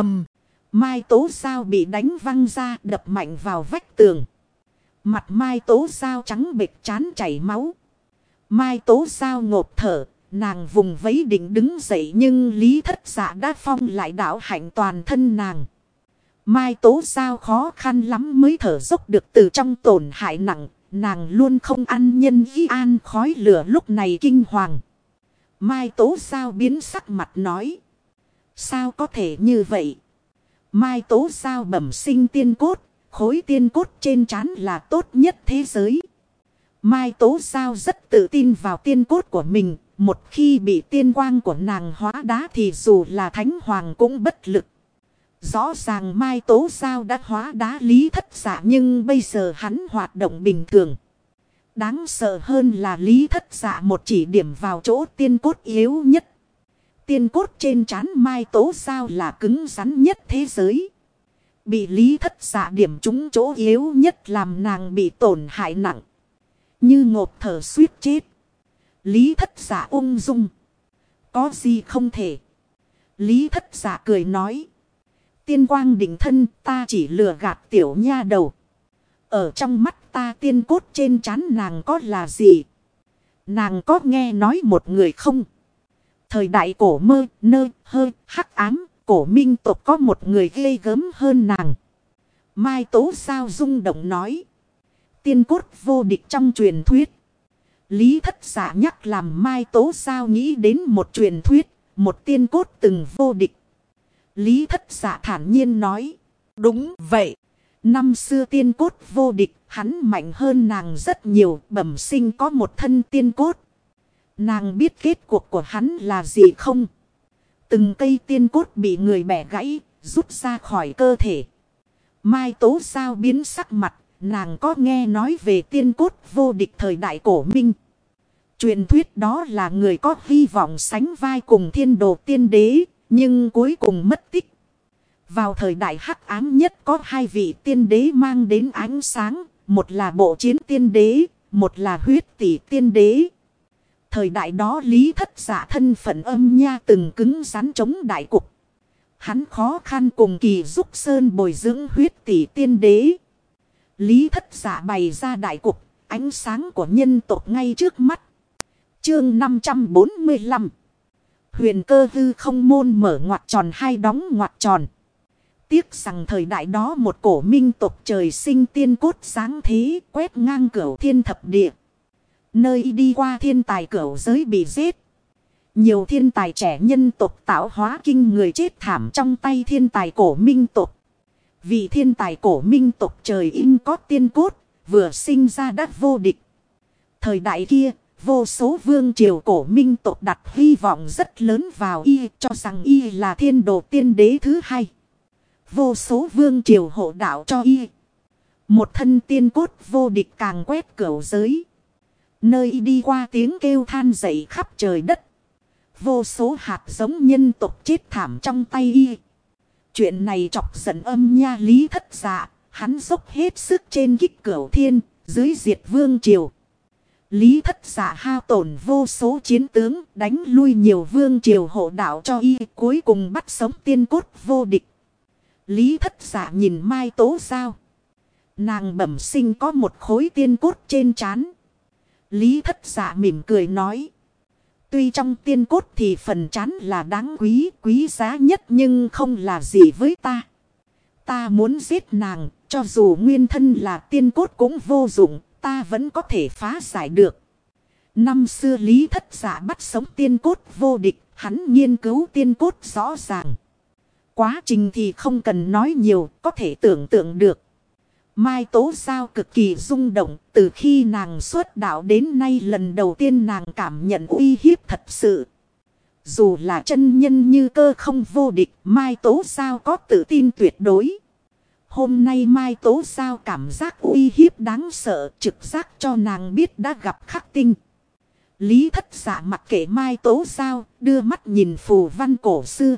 Mai Tố Giao bị đánh văng ra, đập mạnh vào vách tường. Mặt Mai Tố Giao trắng bệch, trán chảy máu. Mai Tố Giao ngộp thở, nàng vùng vẫy định đứng dậy, nhưng Lý Thất Dạ đã phong lại đạo hạnh toàn thân nàng. Mai Tố Giao khó khăn lắm mới thở dốc được từ trong tổn hại nặng. Nàng luôn không ăn nhân ý an khói lửa, lúc này kinh hoàng. Mai Tố Giao biến sắc mặt nói. Sao có thể như vậy? Mai Tố Giao bẩm sinh tiên cốt, khối tiên cốt trên trán là tốt nhất thế giới. Mai Tố Giao rất tự tin vào tiên cốt của mình. Một khi bị tiên quang của nàng hóa đá thì dù là thánh hoàng cũng bất lực. Rõ ràng Mai Tố Giao đã hóa đá Lý Thất Dạ, nhưng bây giờ hắn hoạt động bình thường. Đáng sợ hơn là Lý Thất Dạ một chỉ điểm vào chỗ tiên cốt yếu nhất. Tiên cốt trên trán Mai Tố Giao là cứng rắn nhất thế giới. Bị Lý Thất Dạ điểm trúng chỗ yếu nhất làm nàng bị tổn hại nặng, như ngộp thở suýt chết. Lý Thất Dạ ung dung. Có gì không thể. Lý Thất Dạ cười nói. Tiên quang định thân, ta chỉ lừa gạt tiểu nha đầu. Ở trong mắt ta tiên cốt trên trán nàng có là gì? Nàng có nghe nói một người không? Thời đại cổ mơ, nơ, hơ, hắc ám, cổ minh tộc có một người ghê gớm hơn nàng. Mai Tố Giao rung động nói. Tiên cốt vô địch trong truyền thuyết. Lý Thất Dạ nhắc làm Mai Tố Giao nghĩ đến một truyền thuyết, một tiên cốt từng vô địch. Lý Thất Dạ thản nhiên nói. Đúng vậy. Năm xưa tiên cốt vô địch, hắn mạnh hơn nàng rất nhiều, bẩm sinh có một thân tiên cốt. Nàng biết kết cuộc của hắn là gì không? Từng cây tiên cốt bị người bẻ gãy, rút ra khỏi cơ thể. Mai Tố Giao biến sắc mặt, nàng có nghe nói về tiên cốt vô địch thời đại cổ minh. Truyền thuyết đó là người có hy vọng sánh vai cùng thiên đồ tiên đế, nhưng cuối cùng mất tích. Vào thời đại hắc ám nhất có hai vị tiên đế mang đến ánh sáng, một là bộ chiến tiên đế, một là huyết tỷ tiên đế. Thời đại đó Lý Thất Dạ thân phận âm nha từng cứng rắn chống đại cục. Hắn khó khăn cùng Kỳ Dục Sơn bồi dưỡng huyết tỷ tiên đế. Lý Thất Dạ bày ra đại cục, ánh sáng của nhân tộc ngay trước mắt. Chương 545. Huyền Cơ Hư Không môn mở ngoặc tròn hay đóng ngoặc tròn. Tiếc rằng thời đại đó một cổ minh tộc trời sinh tiên cốt sáng thế quét ngang cửu thiên thập địa. Nơi đi qua thiên tài cửu giới bị giết. Nhiều thiên tài trẻ nhân tộc tạo hóa kinh người chết thảm trong tay thiên tài cổ minh tộc. Vì thiên tài cổ minh tộc trời in có tiên cốt, vừa sinh ra đã vô địch. Thời đại kia, vô số vương triều cổ minh tộc đặt hy vọng rất lớn vào y, cho rằng y là thiên đồ tiên đế thứ hai. Vô số vương triều hộ đạo cho y. Một thân tiên cốt vô địch càng quét cửu giới. Nơi y đi qua tiếng kêu than dậy khắp trời đất. Vô số hạt giống nhân tộc chết thảm trong tay y. Chuyện này chọc giận âm nha Lý Thất Dạ. Hắn dốc hết sức trên kích cửu thiên, dưới diệt vương triều. Lý Thất Dạ hao tổn vô số chiến tướng, đánh lui nhiều vương triều hộ đạo cho y, cuối cùng bắt sống tiên cốt vô địch. Lý Thất Dạ nhìn Mai Tố Giao. Nàng bẩm sinh có một khối tiên cốt trên trán. Lý Thất Dạ mỉm cười nói. Tuy trong tiên cốt thì phần trán là đáng quý giá nhất nhưng không là gì với ta. Ta muốn giết nàng, cho dù nguyên thân là tiên cốt cũng vô dụng, ta vẫn có thể phá giải được. Năm xưa Lý Thất Dạ bắt sống tiên cốt vô địch, hắn nghiên cứu tiên cốt rõ ràng. Quá trình thì không cần nói nhiều, có thể tưởng tượng được. Mai Tố Giao cực kỳ rung động, từ khi nàng xuất đạo đến nay lần đầu tiên nàng cảm nhận uy hiếp thật sự. Dù là chân nhân như Cơ Không vô địch, Mai Tố Giao có tự tin tuyệt đối. Hôm nay Mai Tố Giao cảm giác uy hiếp đáng sợ, trực giác cho nàng biết đã gặp khắc tinh. Lý Thất Dạ mặc kệ Mai Tố Giao, đưa mắt nhìn phù văn cổ xưa.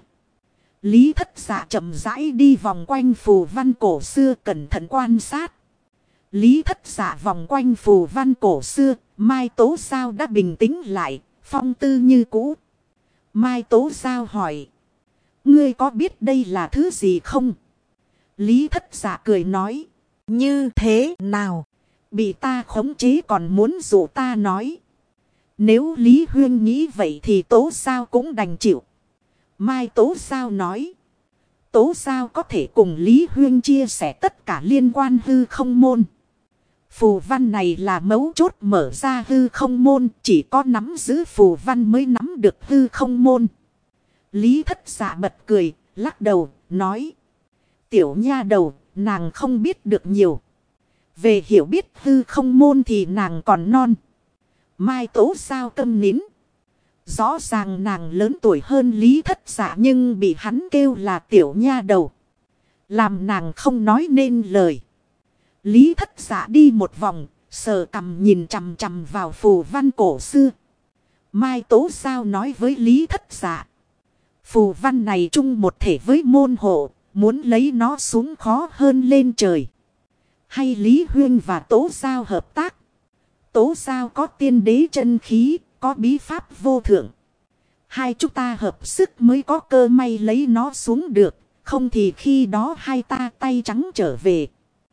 Lý Thất Dạ chậm rãi đi vòng quanh phù văn cổ xưa cẩn thận quan sát. Lý Thất Dạ vòng quanh phù văn cổ xưa, Mai Tố Giao đã bình tĩnh lại, phong tư như cũ. Mai Tố Giao hỏi. Ngươi có biết đây là thứ gì không? Lý Thất Dạ cười nói. Như thế nào? Bị ta khống chế còn muốn dụ ta nói. Nếu Lý Huyên nghĩ vậy thì Tố Giao cũng đành chịu. Mai Tố Giao nói. Tố Giao có thể cùng Lý Huyên chia sẻ tất cả liên quan hư không môn. Phù văn này là mấu chốt mở ra hư không môn. Chỉ có nắm giữ phù văn mới nắm được hư không môn. Lý Thất Dạ bật cười, lắc đầu, nói. Tiểu nha đầu, nàng không biết được nhiều. Về hiểu biết hư không môn thì nàng còn non. Mai Tố Giao câm nín. Rõ ràng nàng lớn tuổi hơn Lý Thất Dạ nhưng bị hắn kêu là tiểu nha đầu. Làm nàng không nói nên lời. Lý Thất Dạ đi một vòng, sờ cằm nhìn chằm chằm vào phù văn cổ xưa. Mai Tố Giao nói với Lý Thất Dạ. Phù văn này chung một thể với môn hộ, muốn lấy nó xuống khó hơn lên trời. Hay Lý Huyên và Tố Giao hợp tác. Tố Giao có tiên đế chân khí, có bí pháp vô thượng. Hai chúng ta hợp sức mới có cơ may lấy nó xuống được. Không thì khi đó hai ta tay trắng trở về.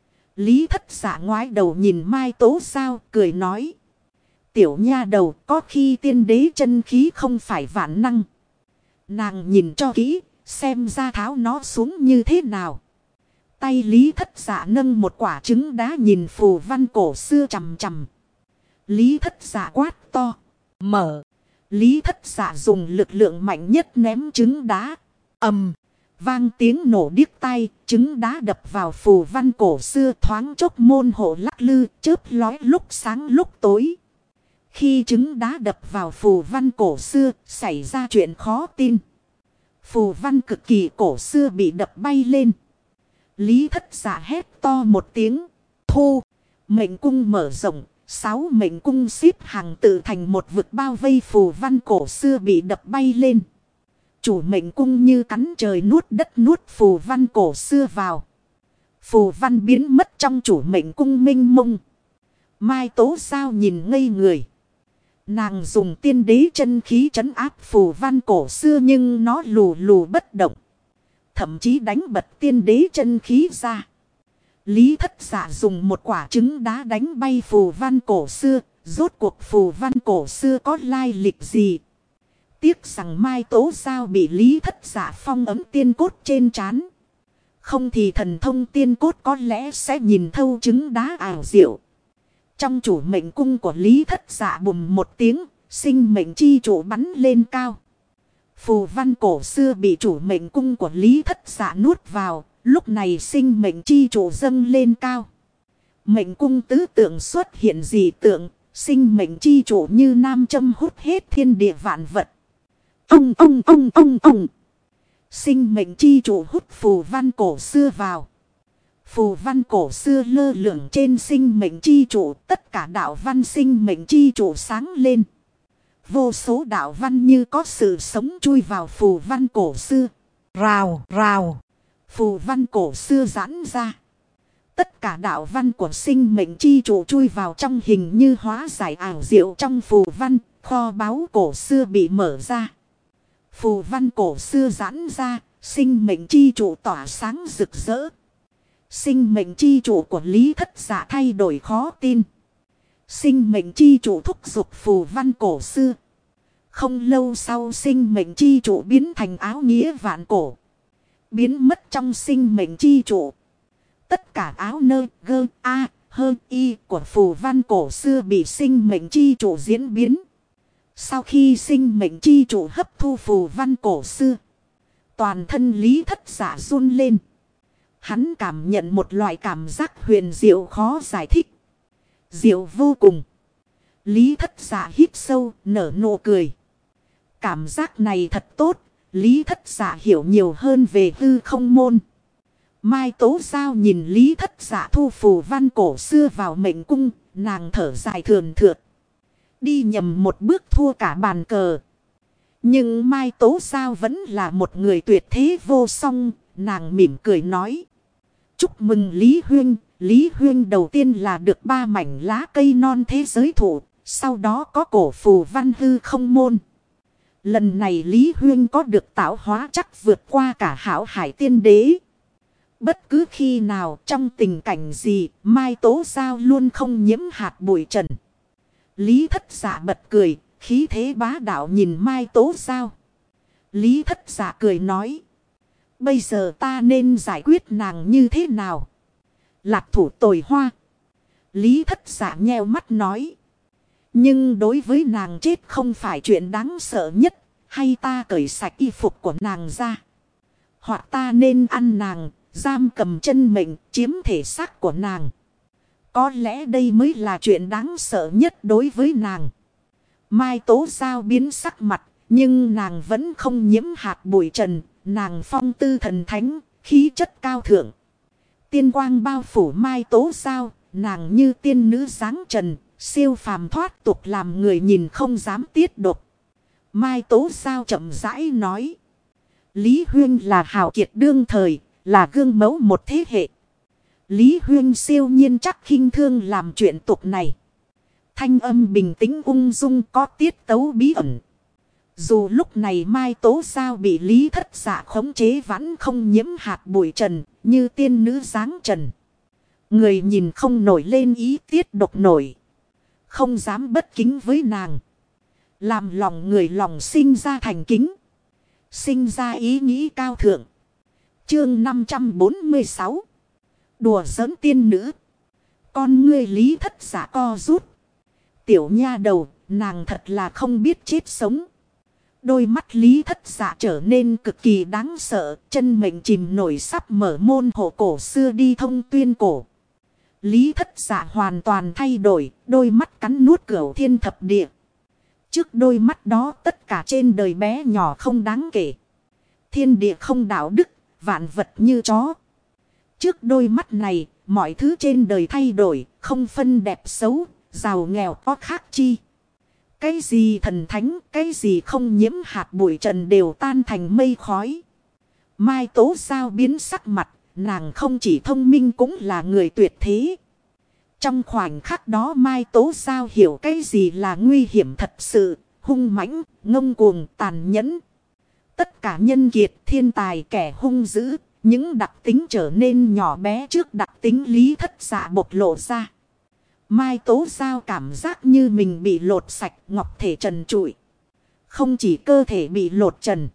Lý Thất Dạ ngoái đầu nhìn Mai Tố Giao cười nói. Tiểu nha đầu có khi tiên đế chân khí không phải vạn năng. Nàng nhìn cho kỹ, Xem ra tháo nó xuống như thế nào. Tay Lý Thất Dạ nâng một quả trứng đá nhìn phù văn cổ xưa chằm chằm. Lý Thất Dạ quát to. Mở. Lý Thất Dạ dùng lực lượng mạnh nhất ném trứng đá. Ầm. Vang tiếng nổ điếc tai. Trứng đá đập vào phù văn cổ xưa, thoáng chốc môn hộ lắc lư, chớp lói lúc sáng lúc tối. Khi trứng đá đập vào phù văn cổ xưa, xảy ra chuyện khó tin. Phù văn cực kỳ cổ xưa bị đập bay lên. Lý Thất Dạ hét to một tiếng. Thu. Mệnh cung mở rộng. 6 mệnh cung xếp hàng tự thành một vực bao vây phù văn cổ xưa bị đập bay lên. Chủ mệnh cung như cắn trời nuốt đất nuốt phù văn cổ xưa vào. Phù văn biến mất trong chủ mệnh cung minh mông. Mai Tố Giao nhìn ngây người. Nàng dùng tiên đế chân khí trấn áp phù văn cổ xưa nhưng nó lù lù bất động. Thậm chí đánh bật tiên đế chân khí ra. Lý Thất Dạ dùng một quả trứng đá đánh bay phù văn cổ xưa. Rốt cuộc phù văn cổ xưa có lai lịch gì? Tiếc rằng Mai Tố Giao bị Lý Thất Dạ phong ấm tiên cốt trên trán. Không thì thần thông tiên cốt có lẽ sẽ nhìn thâu trứng đá ảo diệu. Trong chủ mệnh cung của Lý Thất Dạ bùm một tiếng, sinh mệnh chi trụ bắn lên cao. Phù văn cổ xưa bị chủ mệnh cung của Lý Thất Dạ nuốt vào, lúc này sinh mệnh chi trụ dâng lên cao. Mệnh cung tứ tượng xuất hiện dị tượng, sinh mệnh chi trụ như nam châm hút hết thiên địa vạn vật. Ông. Sinh mệnh chi trụ hút phù văn cổ xưa vào. Phù văn cổ xưa lơ lửng trên sinh mệnh chi trụ, tất cả đạo văn sinh mệnh chi trụ sáng lên. Vô số đạo văn như có sự sống chui vào phù văn cổ xưa. Rào. Phù văn cổ xưa giãn ra. Tất cả đạo văn của sinh mệnh chi trụ chui vào trong hình như hóa giải ảo diệu trong phù văn, kho báu cổ xưa bị mở ra. Phù văn cổ xưa giãn ra, sinh mệnh chi trụ tỏa sáng rực rỡ. Sinh mệnh chi trụ của Lý Thất Dạ thay đổi khó tin. Sinh mệnh chi trụ thúc giục phù văn cổ xưa. Không lâu sau sinh mệnh chi trụ biến thành áo nghĩa vạn cổ. Biến mất trong sinh mệnh chi trụ. Tất cả áo nơ, gơ, a, hơ, y của phù văn cổ xưa bị sinh mệnh chi trụ diễn biến. Sau khi sinh mệnh chi trụ hấp thu phù văn cổ xưa, toàn thân Lý Thất Dạ run lên. Hắn cảm nhận một loại cảm giác huyền diệu khó giải thích. Diệu vô cùng. Lý Thất Dạ hít sâu, nở nụ cười. Cảm giác này thật tốt. Lý Thất Dạ hiểu nhiều hơn về hư không môn. Mai Tố Giao nhìn Lý Thất Dạ thu phù văn cổ xưa vào mệnh cung. Nàng thở dài thườn thượt. Đi nhầm một bước thua cả bàn cờ. Nhưng Mai Tố Giao vẫn là một người tuyệt thế vô song. Nàng mỉm cười nói. Chúc mừng Lý Huyên. Lý Huyên đầu tiên là được 3 mảnh lá cây non thế giới thụ. Sau đó có cổ phù văn hư không môn. Lần này Lý Huyên có được tạo hóa chắc vượt qua cả hảo hải tiên đế. Bất cứ khi nào trong tình cảnh gì Mai Tố Giao luôn không nhiễm hạt bụi trần. Lý Thất Dạ bật cười, khí thế bá đạo nhìn Mai Tố Giao. Lý Thất Dạ cười nói. Bây giờ ta nên giải quyết nàng như thế nào? Lạc thủ tồi hoa. Lý Thất Dạ nheo mắt nói. Nhưng đối với nàng chết không phải chuyện đáng sợ nhất. Hay ta cởi sạch y phục của nàng ra. Hoặc ta nên ăn nàng, giam cầm chân mệnh, chiếm thể xác của nàng. Có lẽ đây mới là chuyện đáng sợ nhất đối với nàng. Mai Tố Giao biến sắc mặt, nhưng nàng vẫn không nhiễm hạt bụi trần. Nàng phong tư thần thánh, khí chất cao thượng. Tiên quang bao phủ Mai Tố Giao, nàng như tiên nữ dáng trần, siêu phàm thoát tục làm người nhìn không dám tiết độc. Mai Tố Giao chậm rãi nói. Lý Huyên là hào kiệt đương thời, là gương mẫu một thế hệ. Lý Huyên siêu nhiên chắc khinh thương làm chuyện tục này. Thanh âm bình tĩnh ung dung có tiết tấu bí ẩn. Dù lúc này Mai Tố Giao bị Lý Thất Dạ khống chế vẫn không nhiễm hạt bụi trần, như tiên nữ dáng trần. Người nhìn không nổi lên ý tiết độc nổi. Không dám bất kính với nàng. Làm lòng người lòng sinh ra thành kính. sinh ra ý nghĩ cao thượng. Chương 546. Đùa giỡn tiên nữ. Con ngươi Lý Thất Dạ co rút. Tiểu nha đầu, nàng thật là không biết chết sống. Đôi mắt Lý Thất Dạ trở nên cực kỳ đáng sợ, chân mệnh chìm nổi sắp mở môn hộ cổ xưa đi thông tuyên cổ. Lý Thất Dạ hoàn toàn thay đổi, đôi mắt cắn nuốt cửu thiên thập địa. Trước đôi mắt đó tất cả trên đời bé nhỏ không đáng kể. Thiên địa không đạo đức, vạn vật như chó. Trước đôi mắt này, mọi thứ trên đời thay đổi, không phân đẹp xấu, giàu nghèo có khác chi. Cái gì thần thánh, cái gì không nhiễm hạt bụi trần đều tan thành mây khói. Mai Tố Giao biến sắc mặt, nàng không chỉ thông minh cũng là người tuyệt thế. Trong khoảnh khắc đó Mai Tố Giao hiểu cái gì là nguy hiểm thật sự, hung mãnh, ngông cuồng, tàn nhẫn. Tất cả nhân kiệt, thiên tài, kẻ hung dữ, những đặc tính trở nên nhỏ bé trước đặc tính Lý Thất Dạ bộc lộ ra. Mai Tố Giao cảm giác như mình bị lột sạch, ngọc thể trần trụi. Không chỉ cơ thể bị lột trần.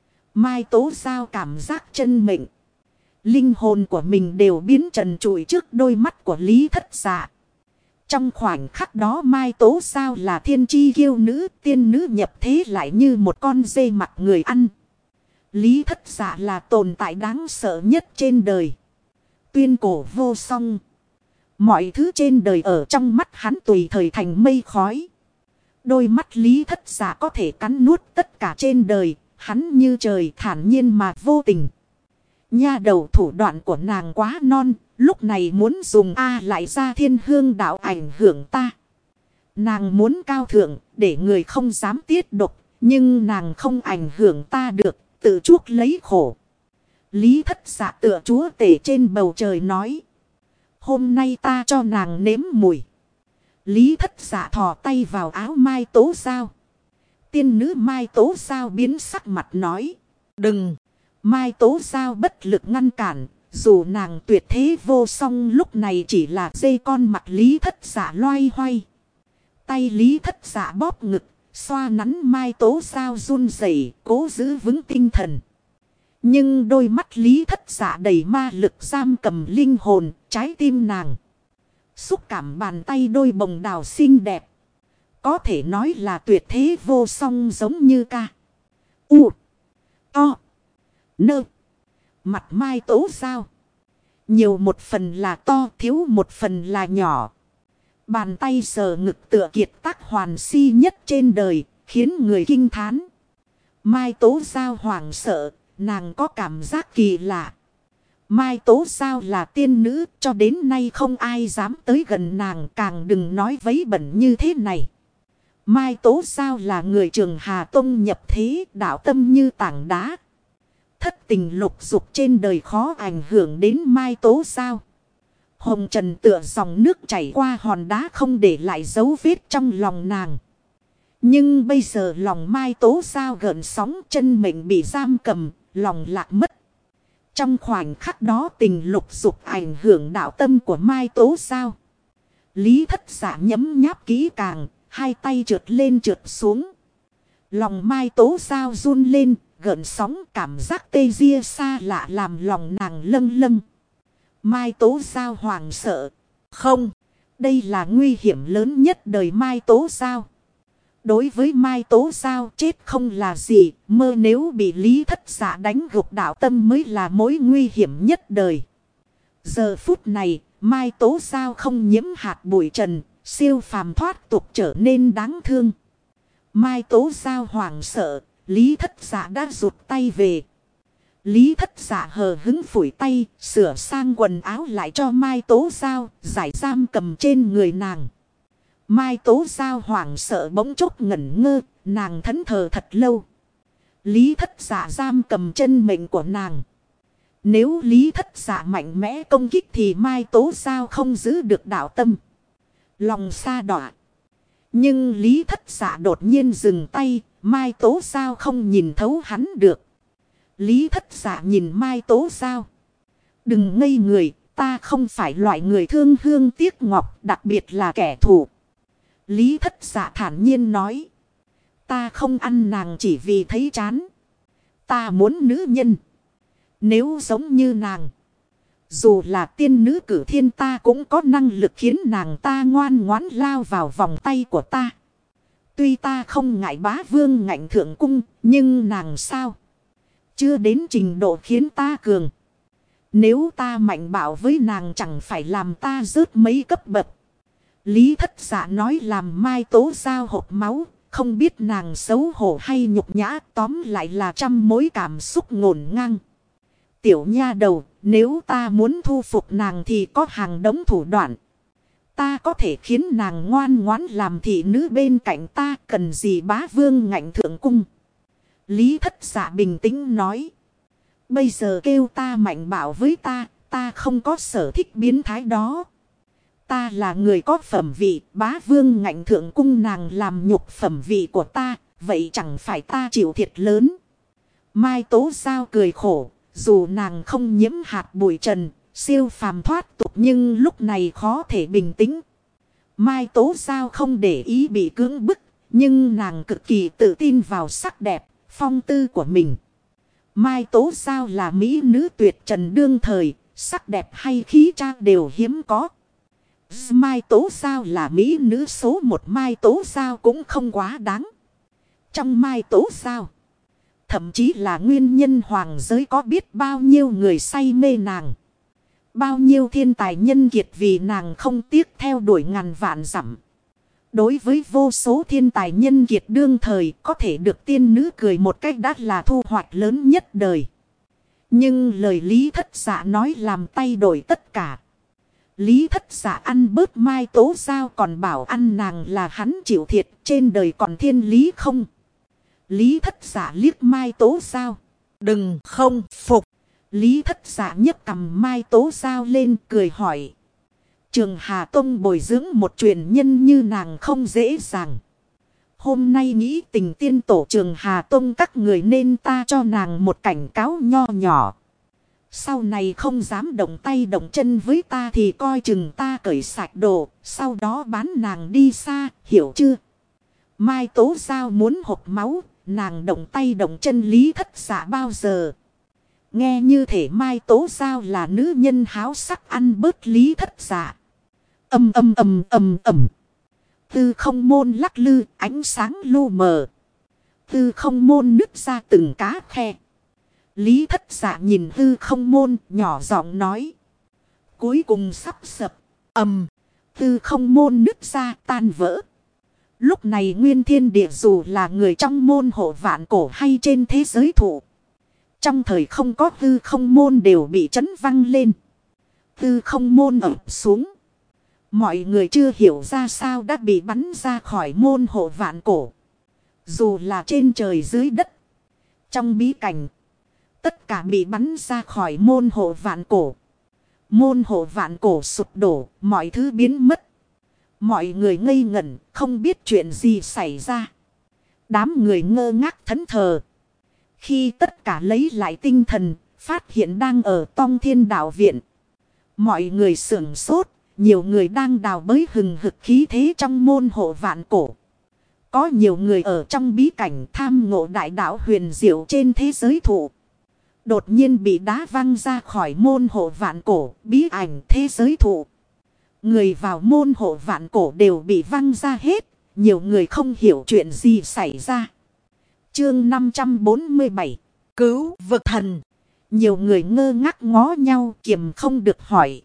Mai Tố Giao cảm giác chân mệnh. Linh hồn của mình đều biến trần trụi trước đôi mắt của Lý Thất Dạ. Trong khoảnh khắc đó Mai Tố Giao là thiên chi kiêu nữ, tiên nữ nhập thế lại như một con dê mặc người ăn. Lý Thất Dạ là tồn tại đáng sợ nhất trên đời. Tuyên cổ vô song. Mọi thứ trên đời ở trong mắt hắn tùy thời thành mây khói. Đôi mắt Lý Thất Dạ có thể cắn nuốt tất cả trên đời. Hắn như trời thản nhiên mà vô tình. Nha đầu thủ đoạn của nàng quá non. Lúc này muốn dùng lại ra thiên hương đạo ảnh hưởng ta. Nàng muốn cao thượng để người không dám tiết độc. Nhưng nàng không ảnh hưởng ta được. Tự chuốc lấy khổ. Lý Thất Dạ tựa chúa tể trên bầu trời nói. Hôm nay ta cho nàng nếm mùi. Lý Thất Dạ thò tay vào áo Mai Tố Giao. Tiên nữ Mai Tố Giao biến sắc mặt nói. Đừng. Mai Tố Giao bất lực ngăn cản. Dù nàng tuyệt thế vô song lúc này chỉ là dây con mặt Lý Thất Dạ loay hoay. Tay Lý Thất Dạ bóp ngực. Xoa nắn Mai Tố Giao run rẩy, cố giữ vững tinh thần. Nhưng đôi mắt Lý Thất Dạ đầy ma lực giam cầm linh hồn, trái tim nàng. Xúc cảm bàn tay đôi bồng đào xinh đẹp. Có thể nói là tuyệt thế vô song giống như ca. U. To. Nơ. Mặt Mai Tố Giao. Nhiều một phần là to, thiếu một phần là nhỏ. Bàn tay sờ ngực tựa kiệt tác hoàn si nhất trên đời, khiến người kinh thán. Mai Tố Giao hoảng sợ, nàng có cảm giác kỳ lạ. Mai Tố Giao là tiên nữ, cho đến nay không ai dám tới gần nàng, càng đừng nói vấy bẩn như thế này. Mai Tố Giao là người Trường Hà Tông nhập thế, đạo tâm như tảng đá. Thất tình lục dục trên đời khó ảnh hưởng đến Mai Tố Giao. Hồng trần tựa dòng nước chảy qua hòn đá không để lại dấu vết trong lòng nàng. Nhưng bây giờ lòng Mai Tố Giao gợn sóng, chân mệnh bị giam cầm, lòng lạc mất. Trong khoảnh khắc đó tình lục dục ảnh hưởng đạo tâm của Mai Tố Giao. Lý Thất Dạ nhấm nháp kỹ càng, hai tay trượt lên trượt xuống. Lòng Mai Tố Giao run lên, gợn sóng cảm giác tê ria xa lạ làm lòng nàng lâng lâng. Mai Tố Giao hoảng sợ. Không, đây là nguy hiểm lớn nhất đời Mai Tố Giao. Đối với Mai Tố Giao chết không là gì, mơ nếu bị Lý Thất Dạ đánh gục đạo tâm mới là mối nguy hiểm nhất đời. Giờ phút này, Mai Tố Giao không nhiễm hạt bụi trần, siêu phàm thoát tục trở nên đáng thương. Mai Tố Giao hoảng sợ, Lý Thất Dạ đã rụt tay về. Lý Thất Dạ hờ hứng phủi tay, sửa sang quần áo lại cho Mai Tố Giao, giải giam cầm trên người nàng. Mai Tố Giao hoảng sợ bỗng chốc ngẩn ngơ, nàng thẫn thờ thật lâu. Lý Thất Dạ giam cầm chân mệnh của nàng. Nếu Lý Thất Dạ mạnh mẽ công kích thì Mai Tố Giao không giữ được đạo tâm. Lòng sa đọa. Nhưng Lý Thất Dạ đột nhiên dừng tay, Mai Tố Giao không nhìn thấu hắn được. Lý Thất Dạ nhìn Mai Tố Giao. Đừng ngây người, ta không phải loại người thương hương tiếc ngọc, đặc biệt là kẻ thù. Lý Thất Dạ thản nhiên nói. Ta không ăn nàng chỉ vì thấy chán. Ta muốn nữ nhân. Nếu giống như nàng. Dù là tiên nữ cử thiên ta cũng có năng lực khiến nàng ta ngoan ngoãn lao vào vòng tay của ta. Tuy ta không ngại bá vương ngạnh thượng cung, nhưng nàng sao? Chưa đến trình độ khiến ta cường. Nếu ta mạnh bạo với nàng chẳng phải làm ta rớt mấy cấp bậc. Lý Thất Dạ nói làm Mai Tố Giao hộc máu, không biết nàng xấu hổ hay nhục nhã, tóm lại là trăm mối cảm xúc ngổn ngang. Tiểu nha đầu, nếu ta muốn thu phục nàng thì có hàng đống thủ đoạn. Ta có thể khiến nàng ngoan ngoãn làm thị nữ bên cạnh ta, cần gì bá vương ngạnh thượng cung. Lý Thất Dạ bình tĩnh nói. Bây giờ kêu ta mạnh bạo với ta không có sở thích biến thái đó. Ta là người có phẩm vị, bá vương ngạnh thượng cung nàng làm nhục phẩm vị của ta, vậy chẳng phải ta chịu thiệt lớn. Mai Tố Giao cười khổ, dù nàng không nhiễm hạt bụi trần, siêu phàm thoát tục nhưng lúc này khó thể bình tĩnh. Mai Tố Giao không để ý bị cưỡng bức, nhưng nàng cực kỳ tự tin vào sắc đẹp, phong tư của mình. Mai Tố Giao là mỹ nữ tuyệt trần đương thời, sắc đẹp hay khí trang đều hiếm có. Mai Tố Giao là mỹ nữ số một, Mai Tố Giao cũng không quá đáng. Trong Mai Tố Giao, thậm chí là nguyên nhân hoàng giới có biết bao nhiêu người say mê nàng. Bao nhiêu thiên tài nhân kiệt vì nàng không tiếc theo đuổi ngàn vạn dặm. Đối với vô số thiên tài nhân kiệt đương thời có thể được tiên nữ cười một cách đã là thu hoạch lớn nhất đời. Nhưng lời Lý Thất Dạ nói làm thay đổi tất cả. Lý Thất Dạ ăn bớt Mai Tố Giao còn bảo ăn nàng là hắn chịu thiệt, trên đời còn thiên lý không? Lý Thất Dạ liếc Mai Tố Giao. Đừng không phục. Lý Thất Dạ nhấc cầm Mai Tố Giao lên cười hỏi. Trường Hà Tông bồi dưỡng một truyền nhân như nàng không dễ dàng. Hôm nay nghĩ tình tiên tổ Trường Hà Tông các người nên ta cho nàng một cảnh cáo nho nhỏ. Sau này không dám động tay động chân với ta thì coi chừng ta cởi sạch đồ, sau đó bán nàng đi xa, hiểu chưa? Mai Tố Giao muốn hộc máu, nàng động tay động chân Lý Thất Dạ bao giờ? Nghe như thể Mai Tố Giao là nữ nhân háo sắc ăn bớt Lý Thất Dạ. Ầm. Tư không môn lắc lư, ánh sáng lu mờ. Tư không môn nứt ra từng cá khe. Lý Thất Dạ nhìn tư không môn, nhỏ giọng nói. Cuối cùng sắp sập. Tư không môn nứt ra tan vỡ. Lúc này nguyên thiên địa dù là người trong môn hộ vạn cổ hay trên thế giới thụ. Trong thời không có tư không môn đều bị chấn văng lên. Tư không môn ập xuống. Mọi người chưa hiểu ra sao đã bị bắn ra khỏi môn hộ vạn cổ. Dù là trên trời dưới đất. Trong bí cảnh. Tất cả bị bắn ra khỏi môn hộ vạn cổ. Môn hộ vạn cổ sụp đổ. Mọi thứ biến mất. Mọi người ngây ngẩn. Không biết chuyện gì xảy ra. Đám người ngơ ngác thẫn thờ. Khi tất cả lấy lại tinh thần. Phát hiện đang ở Tông Thiên Đạo Viện. Mọi người sửng sốt. Nhiều người đang đào bới hừng hực khí thế trong môn hộ vạn cổ. Có nhiều người ở trong bí cảnh tham ngộ đại đạo huyền diệu trên thế giới thụ. Đột nhiên bị đá văng ra khỏi môn hộ vạn cổ, bí ảnh thế giới thụ. Người vào môn hộ vạn cổ đều bị văng ra hết. Nhiều người không hiểu chuyện gì xảy ra. Chương 547. Cứu vực thần. Nhiều người ngơ ngác ngó nhau kiềm không được hỏi.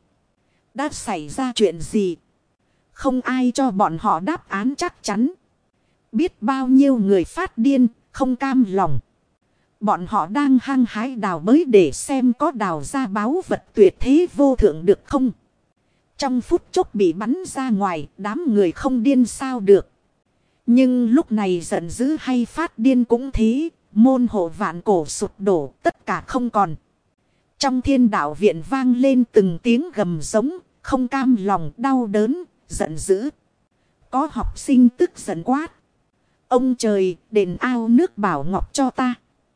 Đã xảy ra chuyện gì? Không ai cho bọn họ đáp án chắc chắn. Biết bao nhiêu người phát điên, không cam lòng. Bọn họ đang hăng hái đào bới để xem có đào ra báu vật tuyệt thế vô thượng được không. Trong phút chốc bị bắn ra ngoài, đám người không điên sao được. Nhưng lúc này giận dữ hay phát điên cũng thế, môn hộ vạn cổ sụp đổ, tất cả không còn. Trong Thiên Đạo Viện vang lên từng tiếng gầm giống, không cam lòng, đau đớn, giận dữ. Có học sinh tức giận quát. Ông trời, đền ao nước bảo ngọc cho ta.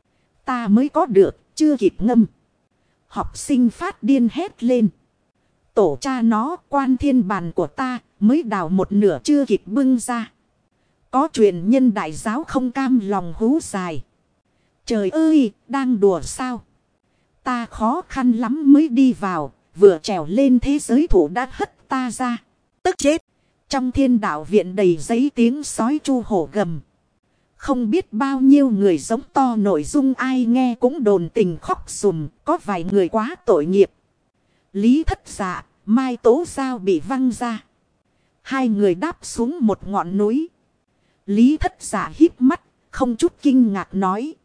Ta mới có được, chưa kịp ngâm. Học sinh phát điên hét lên. Tổ cha nó, quan thiên bàn của ta, mới đào một nửa chưa kịp bưng ra. Có truyền nhân đại giáo không cam lòng hú dài. Trời ơi, đang đùa sao? Ta khó khăn lắm mới đi vào, vừa trèo lên thế giới thủ đã hất ta ra. Tức chết. Trong thiên đạo viện đầy giấy tiếng sói chu hổ gầm. Không biết bao nhiêu người giống to, nội dung ai nghe cũng đồn tình khóc sùm, có vài người quá tội nghiệp. Lý Thất Dạ, Mai Tố Giao bị văng ra. Hai người đáp xuống một ngọn núi. Lý Thất Dạ híp mắt, không chút kinh ngạc nói.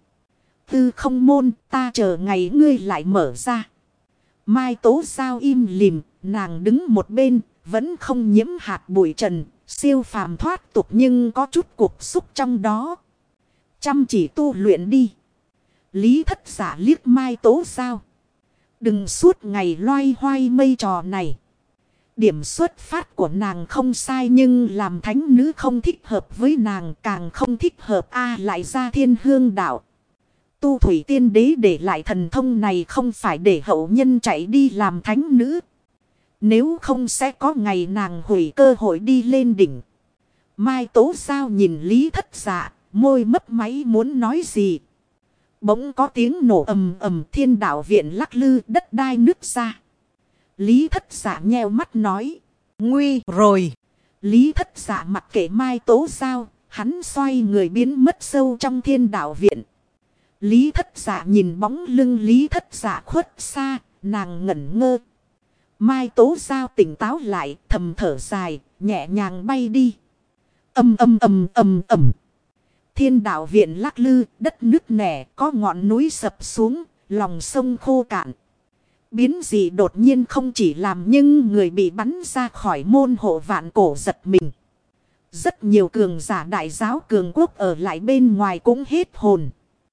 Tư không môn, ta chờ ngày ngươi lại mở ra. Mai Tố Giao im lìm, nàng đứng một bên, vẫn không nhiễm hạt bụi trần, siêu phàm thoát tục nhưng có chút cục xúc trong đó. Chăm chỉ tu luyện đi. Lý Thất Dạ liếc Mai Tố Giao. Đừng suốt ngày loay hoay mây trò này. Điểm xuất phát của nàng không sai, nhưng làm thánh nữ không thích hợp với nàng, càng không thích hợp lại ra Thiên Hương đạo. Tu Thủy Tiên Đế để lại thần thông này không phải để hậu nhân chạy đi làm thánh nữ. Nếu không sẽ có ngày nàng hủy cơ hội đi lên đỉnh. Mai Tố Giao nhìn Lý Thất Dạ, môi mấp máy muốn nói gì. Bỗng có tiếng nổ ầm ầm, thiên đạo viện lắc lư, đất đai nứt ra. Lý Thất Dạ nheo mắt nói. Nguy rồi. Lý Thất Dạ mặc kệ Mai Tố Giao, hắn xoay người biến mất sâu trong thiên đạo viện. Lý Thất Dạ nhìn bóng lưng Lý Thất Dạ khuất xa, nàng ngẩn ngơ. Mai Tố Giao tỉnh táo lại, thầm thở dài, nhẹ nhàng bay đi. Ầm ầm ầm ầm ầm. Thiên đạo viện lắc lư, đất nứt nẻ, có ngọn núi sập xuống, lòng sông khô cạn. Biến dị đột nhiên không chỉ làm nhưng người bị bắn ra khỏi môn hộ vạn cổ giật mình. Rất nhiều cường giả đại giáo cường quốc ở lại bên ngoài cũng hết hồn.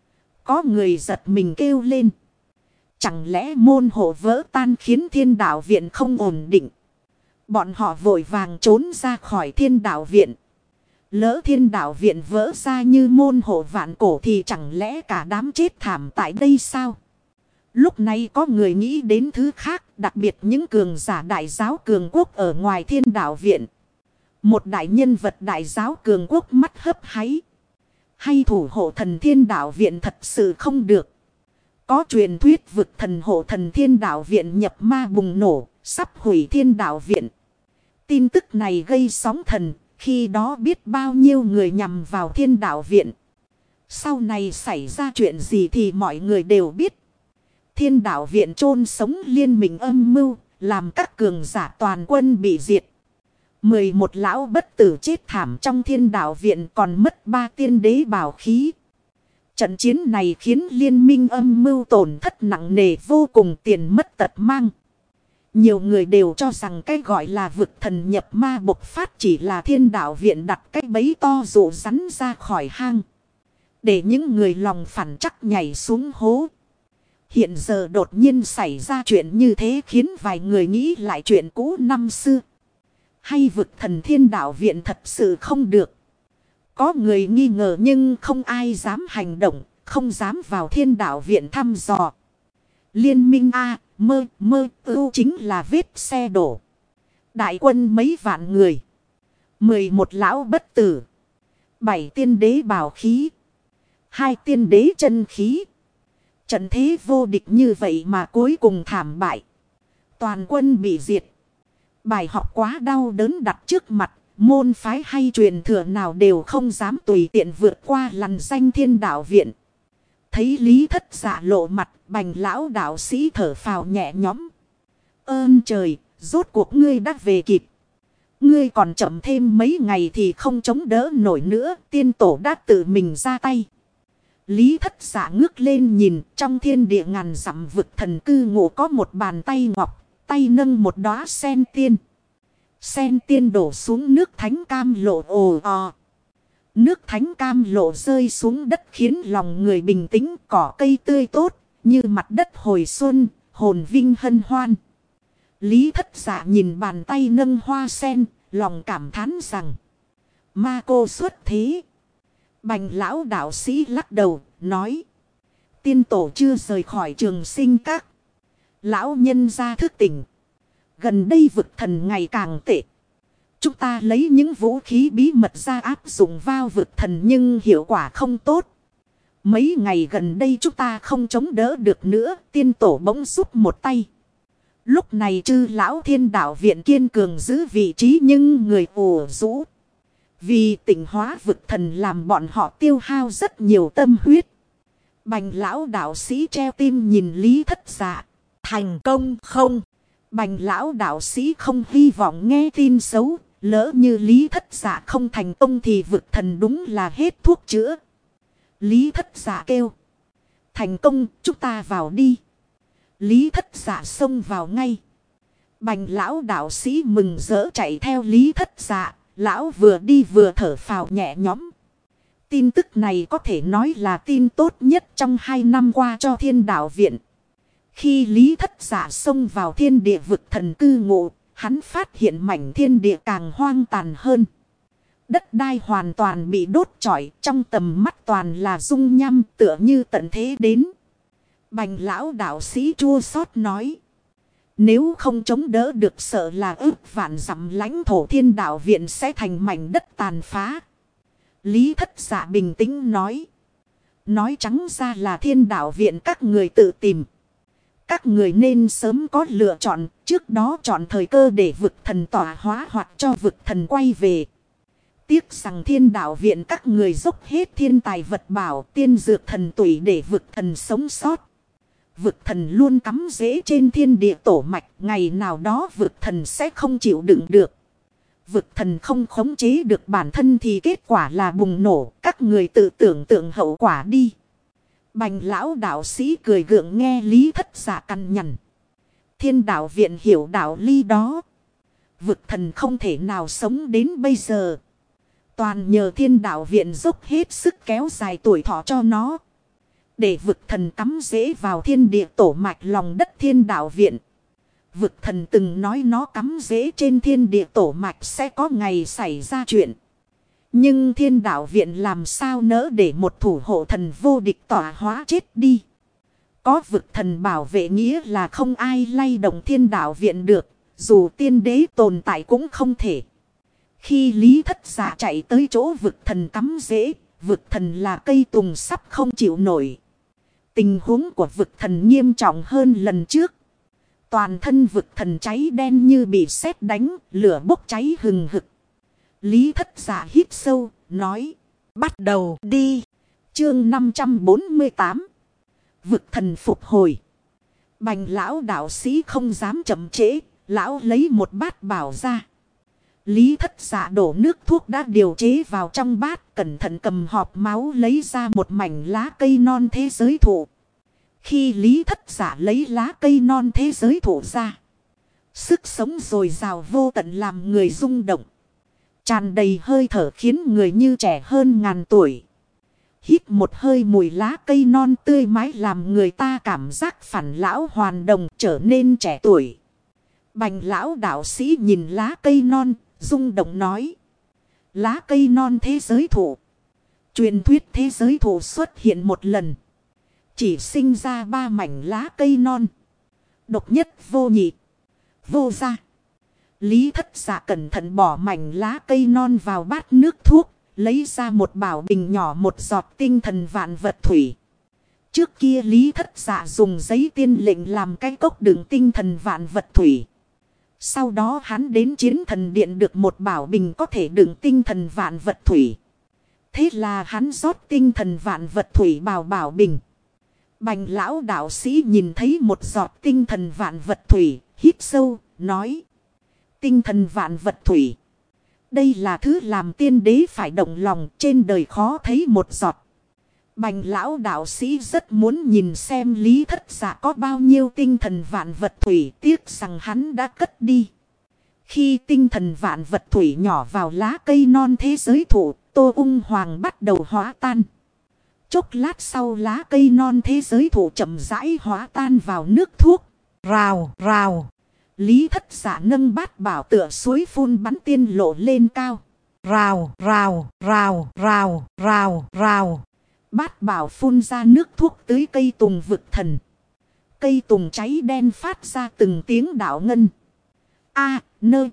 Có người giật mình kêu lên. Chẳng lẽ môn hộ vỡ tan khiến thiên đạo viện không ổn định? Bọn họ vội vàng trốn ra khỏi thiên đạo viện. Lỡ thiên đạo viện vỡ ra như môn hộ vạn cổ thì chẳng lẽ cả đám chết thảm tại đây sao? Lúc này có người nghĩ đến thứ khác, đặc biệt những cường giả đại giáo cường quốc ở ngoài thiên đạo viện. Một đại nhân vật đại giáo cường quốc mắt hấp háy. Hay thủ hộ thần thiên đạo viện thật sự không được. Có truyền thuyết vực thần hộ thần thiên đạo viện nhập ma bùng nổ, sắp hủy thiên đạo viện. Tin tức này gây sóng thần, khi đó biết bao nhiêu người nhằm vào thiên đạo viện. Sau này xảy ra chuyện gì thì mọi người đều biết. Thiên đạo viện chôn sống liên minh âm mưu, làm các cường giả toàn quân bị diệt. 11 lão bất tử chết thảm trong thiên đạo viện, còn mất 3 tiên đế bảo khí. Trận chiến này khiến liên minh âm mưu tổn thất nặng nề vô cùng, tiền mất tật mang. Nhiều người đều cho rằng cái gọi là vực thần nhập ma bộc phát chỉ là thiên đạo viện đặt cái bẫy to dụ rắn ra khỏi hang. Để những người lòng phản chắc nhảy xuống hố. Hiện giờ đột nhiên xảy ra chuyện như thế khiến vài người nghĩ lại chuyện cũ năm xưa. Hay vực thần thiên đạo viện thật sự không được. Có người nghi ngờ nhưng không ai dám hành động, không dám vào thiên đạo viện thăm dò. Liên minh ưu chính là vết xe đổ. Đại quân mấy vạn người. 11 lão bất tử. 7 tiên đế bảo khí. 2 tiên đế chân khí. Trận thế vô địch như vậy mà cuối cùng thảm bại. Toàn quân bị diệt. Bài học quá đau đớn đặt trước mặt. Môn phái hay truyền thừa nào đều không dám tùy tiện vượt qua lằn danh thiên đạo viện. Thấy Lý Thất Dạ lộ mặt, Bành lão đạo sĩ thở phào nhẹ nhõm. Ơn trời, rốt cuộc ngươi đã về kịp. Ngươi còn chậm thêm mấy ngày thì không chống đỡ nổi nữa, tiên tổ đã tự mình ra tay. Lý Thất Dạ ngước lên nhìn, trong thiên địa ngàn dặm vực thần cư ngụ có một bàn tay ngọc, tay nâng một đóa sen tiên. Sen tiên đổ xuống nước thánh cam lộ ồ ò. Nước thánh cam lộ rơi xuống đất khiến lòng người bình tĩnh, cỏ cây tươi tốt, như mặt đất hồi xuân, hồn vinh hân hoan. Lý Thất Dạ nhìn bàn tay nâng hoa sen, lòng cảm thán rằng ma cô xuất thế. Bành lão đạo sĩ lắc đầu, nói tiên tổ chưa rời khỏi Trường Sinh Các. Lão nhân ra thức tỉnh. Gần đây vực thần ngày càng tệ. Chúng ta lấy những vũ khí bí mật ra áp dụng vào vực thần nhưng hiệu quả không tốt. Mấy ngày gần đây chúng ta không chống đỡ được nữa. Tiên tổ bỗng giúp một tay. Lúc này chư lão thiên đạo viện kiên cường giữ vị trí nhưng người ủ rũ. Vì tỉnh hóa vực thần làm bọn họ tiêu hao rất nhiều tâm huyết. Bành lão đạo sĩ treo tim nhìn Lý Thất Dạ. Thành công không? Bành lão đạo sĩ không hy vọng nghe tin xấu. Lỡ như Lý Thất Dạ không thành công thì vực thần đúng là hết thuốc chữa. Lý Thất Dạ kêu. Thành công, chúng ta vào đi. Lý Thất Dạ xông vào ngay. Bành lão đạo sĩ mừng rỡ chạy theo Lý Thất Dạ. Lão vừa đi vừa thở phào nhẹ nhõm. Tin tức này có thể nói là tin tốt nhất trong 2 năm qua cho thiên đạo viện. Khi Lý Thất Dạ xông vào thiên địa vực thần cư ngụ, hắn phát hiện mảnh thiên địa càng hoang tàn hơn. Đất đai hoàn toàn bị đốt trọi, trong tầm mắt toàn là dung nham tựa như tận thế đến. Bành lão đạo sĩ chua xót nói. Nếu không chống đỡ được sợ là ước vạn dặm lãnh thổ thiên đạo viện sẽ thành mảnh đất tàn phá. Lý Thất Dạ bình tĩnh nói. Nói trắng ra là thiên đạo viện các người tự tìm. Các người nên sớm có lựa chọn, trước đó chọn thời cơ để vực thần tỏa hóa hoặc cho vực thần quay về. Tiếc rằng thiên đạo viện các người dốc hết thiên tài vật bảo tiên dược thần tủy để vực thần sống sót. Vực thần luôn cắm rễ trên thiên địa tổ mạch, ngày nào đó vực thần sẽ không chịu đựng được. Vực thần không khống chế được bản thân thì kết quả là bùng nổ, các người tự tưởng tượng hậu quả đi. Bành lão đạo sĩ cười gượng nghe Lý Thất Dạ cằn nhằn. Thiên đạo viện hiểu đạo lý đó. Vực thần không thể nào sống đến bây giờ. Toàn nhờ thiên đạo viện dốc hết sức kéo dài tuổi thọ cho nó. Để vực thần cắm rễ vào thiên địa tổ mạch lòng đất thiên đạo viện. Vực thần từng nói nó cắm rễ trên thiên địa tổ mạch sẽ có ngày xảy ra chuyện. Nhưng thiên đạo viện làm sao nỡ để một thủ hộ thần vô địch tỏa hóa chết đi. Có vực thần bảo vệ nghĩa là không ai lay động thiên đạo viện được. Dù tiên đế tồn tại cũng không thể. Khi Lý Thất Dạ chạy tới chỗ vực thần cắm rễ, vực thần là cây tùng sắp không chịu nổi. Tình huống của vực thần nghiêm trọng hơn lần trước. Toàn thân vực thần cháy đen như bị sét đánh, lửa bốc cháy hừng hực. Lý Thất Dạ hít sâu, nói. Bắt đầu đi. Chương 548. Vực thần phục hồi. Bành lão đạo sĩ không dám chậm trễ. Lão lấy một bát bảo ra. Lý Thất Dạ đổ nước thuốc đã điều chế vào trong bát. Cẩn thận cầm hộp máu lấy ra một mảnh lá cây non thế giới thụ. Khi Lý Thất Dạ lấy lá cây non thế giới thụ ra. Sức sống dồi dào vô tận làm người rung động. Tràn đầy hơi thở khiến người như trẻ hơn ngàn tuổi. Hít một hơi mùi lá cây non tươi mái làm người ta cảm giác phản lão hoàn đồng trở nên trẻ tuổi. Bành lão đạo sĩ nhìn lá cây non, rung động nói. Lá cây non thế giới thụ. Truyền thuyết thế giới thụ xuất hiện một lần. Chỉ sinh ra 3 mảnh lá cây non. Độc nhất vô nhị. Vô gia. Lý Thất Dạ cẩn thận bỏ mảnh lá cây non vào bát nước thuốc. Lấy ra một bảo bình nhỏ một giọt tinh thần vạn vật thủy. Trước kia Lý Thất Dạ dùng giấy tiên lệnh làm cái cốc đựng tinh thần vạn vật thủy. Sau đó hắn đến chiến thần điện được một bảo bình có thể đựng tinh thần vạn vật thủy. Thế là hắn rót tinh thần vạn vật thủy vào bảo bình. Bành lão đạo sĩ nhìn thấy một giọt tinh thần vạn vật thủy, hít sâu, nói. Tinh thần vạn vật thủy. Đây là thứ làm tiên đế phải động lòng, trên đời khó thấy một giọt. Bành lão đạo sĩ rất muốn nhìn xem Lý Thất Dạ có bao nhiêu tinh thần vạn vật thủy, tiếc rằng hắn đã cất đi. Khi tinh thần vạn vật thủy nhỏ vào lá cây non thế giới thụ, Tô Ung Hoàng bắt đầu hóa tan. Chốc lát sau lá cây non thế giới thụ chậm rãi hóa tan vào nước thuốc. Rào, rào. Lý Thất Dạ nâng bát bảo tựa suối phun bắn tiên lộ lên cao. Rào, rào, rào, rào, rào, rào. Bát bảo phun ra nước thuốc tưới cây tùng vực thần. Cây tùng cháy đen phát ra từng tiếng đạo ngân. A, nơ,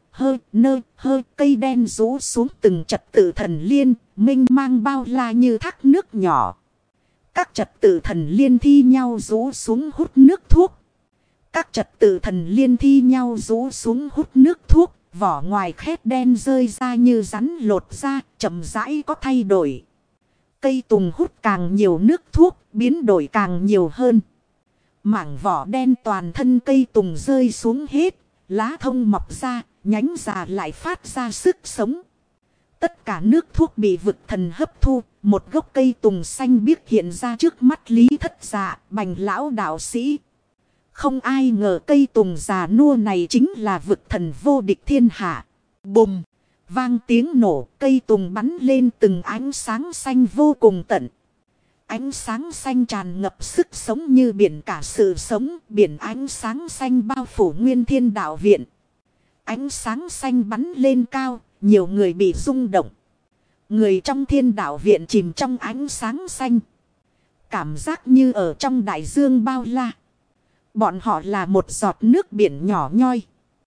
hơ, cây đen rũ xuống từng trật tự thần liên, minh mang bao la như thác nước nhỏ. Các trật tự thần liên thi nhau rũ xuống hút nước thuốc. Các trật tự thần liên thi nhau rũ xuống hút nước thuốc. Vỏ ngoài khét đen rơi ra như rắn lột ra, chậm rãi có thay đổi. Cây tùng hút càng nhiều nước thuốc, biến đổi càng nhiều hơn. Mảng vỏ đen toàn thân cây tùng rơi xuống hết, lá thông mọc ra, nhánh già lại phát ra sức sống. Tất cả nước thuốc bị vực thần hấp thu, một gốc cây tùng xanh biếc hiện ra trước mắt Lý Thất Dạ, Bành lão đạo sĩ. Không ai ngờ cây tùng già nua này chính là vực thần vô địch thiên hạ. Bùm! Vang tiếng nổ, cây tùng bắn lên từng ánh sáng xanh vô cùng tận. Ánh sáng xanh tràn ngập sức sống như biển cả sự sống, biển ánh sáng xanh bao phủ nguyên thiên đạo viện. Ánh sáng xanh bắn lên cao, nhiều người bị rung động. Người trong thiên đạo viện chìm trong ánh sáng xanh. Cảm giác như ở trong đại dương bao la. Bọn họ là một giọt nước biển nhỏ nhoi.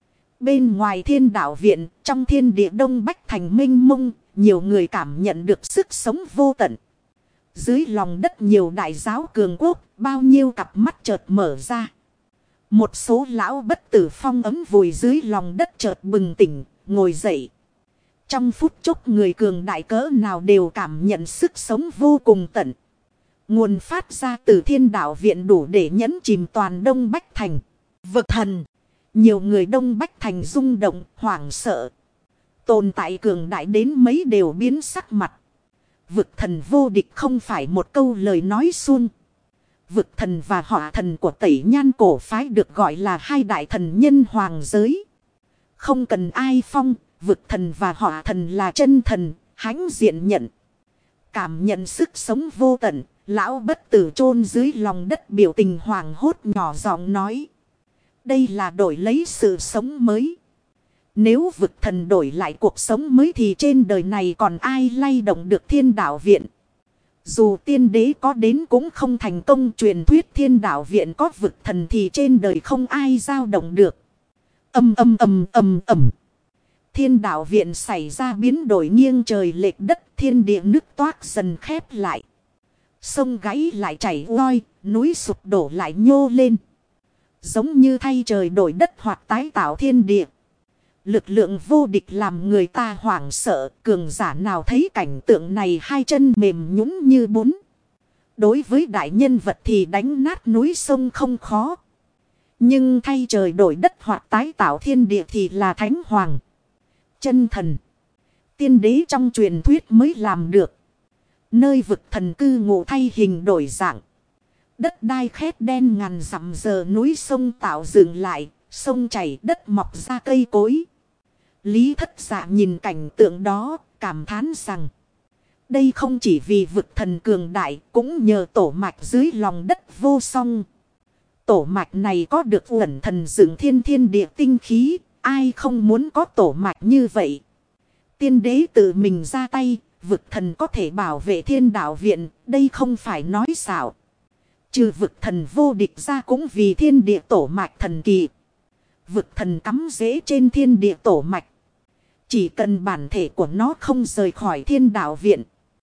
Bên ngoài thiên đạo viện, trong thiên địa đông bách thành mênh mông, nhiều người cảm nhận được sức sống vô tận. Dưới lòng đất nhiều đại giáo cường quốc, bao nhiêu cặp mắt chợt mở ra. Một số lão bất tử phong ấm vùi dưới lòng đất chợt bừng tỉnh, ngồi dậy. Trong phút chốc người cường đại cỡ nào đều cảm nhận sức sống vô cùng tận. Nguồn phát ra từ thiên đạo viện đủ để nhấn chìm toàn Đông Bách Thành. Vực thần. Nhiều người Đông Bách Thành rung động, hoảng sợ. Tồn tại cường đại đến mấy đều biến sắc mặt. Vực thần vô địch không phải một câu lời nói suông. Vực thần và hỏa thần của Tẩy Nhan cổ phái được gọi là hai đại thần nhân hoàng giới. Không cần ai phong, vực thần và hỏa thần là chân thần, hãnh diện nhận. Cảm nhận sức sống vô tận, lão bất tử chôn dưới lòng đất biểu tình hoàng hốt nhỏ giọng nói. Đây là đổi lấy sự sống mới. Nếu vực thần đổi lại cuộc sống mới thì trên đời này còn ai lay động được thiên đạo viện. Dù tiên đế có đến cũng không thành công, truyền thuyết thiên đạo viện có vực thần thì trên đời không ai dao động được. Ầm ầm ầm ầm ầm. Thiên đạo viện xảy ra biến đổi nghiêng trời lệch đất, thiên địa nước toát dần khép lại. Sông gãy lại chảy ngoi, núi sụp đổ lại nhô lên. Giống như thay trời đổi đất hoặc tái tạo thiên địa. Lực lượng vô địch làm người ta hoảng sợ, cường giả nào thấy cảnh tượng này hai chân mềm nhũn như bún. Đối với đại nhân vật thì đánh nát núi sông không khó. Nhưng thay trời đổi đất hoặc tái tạo thiên địa thì là thánh hoàng, chân thần, tiên đế trong truyền thuyết mới làm được. Nơi vực thần cư ngụ thay hình đổi dạng. Đất đai khét đen ngàn dặm giờ núi sông tạo dựng lại, sông chảy đất mọc ra cây cối. Lý Thất Dạ nhìn cảnh tượng đó, cảm thán rằng đây không chỉ vì vực thần cường đại, cũng nhờ tổ mạch dưới lòng đất vô song. Tổ mạch này có được uẩn thần dựng thiên thiên địa tinh khí, ai không muốn có tổ mạch như vậy. Tiên đế tự mình ra tay, vực thần có thể bảo vệ thiên đạo viện, đây không phải nói xạo. Trừ vực thần vô địch ra cũng vì thiên địa tổ mạch thần kỳ. Vực thần cắm rễ trên thiên địa tổ mạch. Chỉ cần bản thể của nó không rời khỏi thiên đạo viện.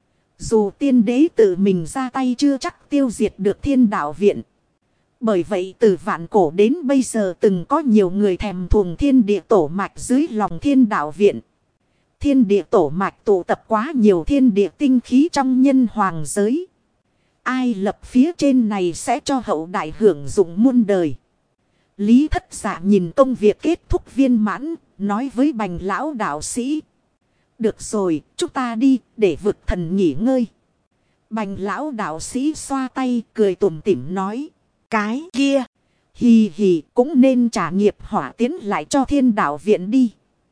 Dù tiên đế tự mình ra tay chưa chắc tiêu diệt được thiên đạo viện. Bởi vậy từ vạn cổ đến bây giờ từng có nhiều người thèm thuồng thiên địa tổ mạch dưới lòng thiên đạo viện. Thiên địa tổ mạch tụ tập quá nhiều thiên địa tinh khí trong nhân hoàng giới. Ai lập phía trên này sẽ cho hậu đại hưởng dụng muôn đời. Lý Thất Dạ nhìn công việc kết thúc viên mãn, nói với Bành lão đạo sĩ. Được rồi, chúng ta đi, để vực thần nghỉ ngơi. Bành lão đạo sĩ xoa tay, cười tủm tỉm nói. Cái kia, hì hì, cũng nên trả nghiệp hỏa tiến lại cho thiên đạo viện đi.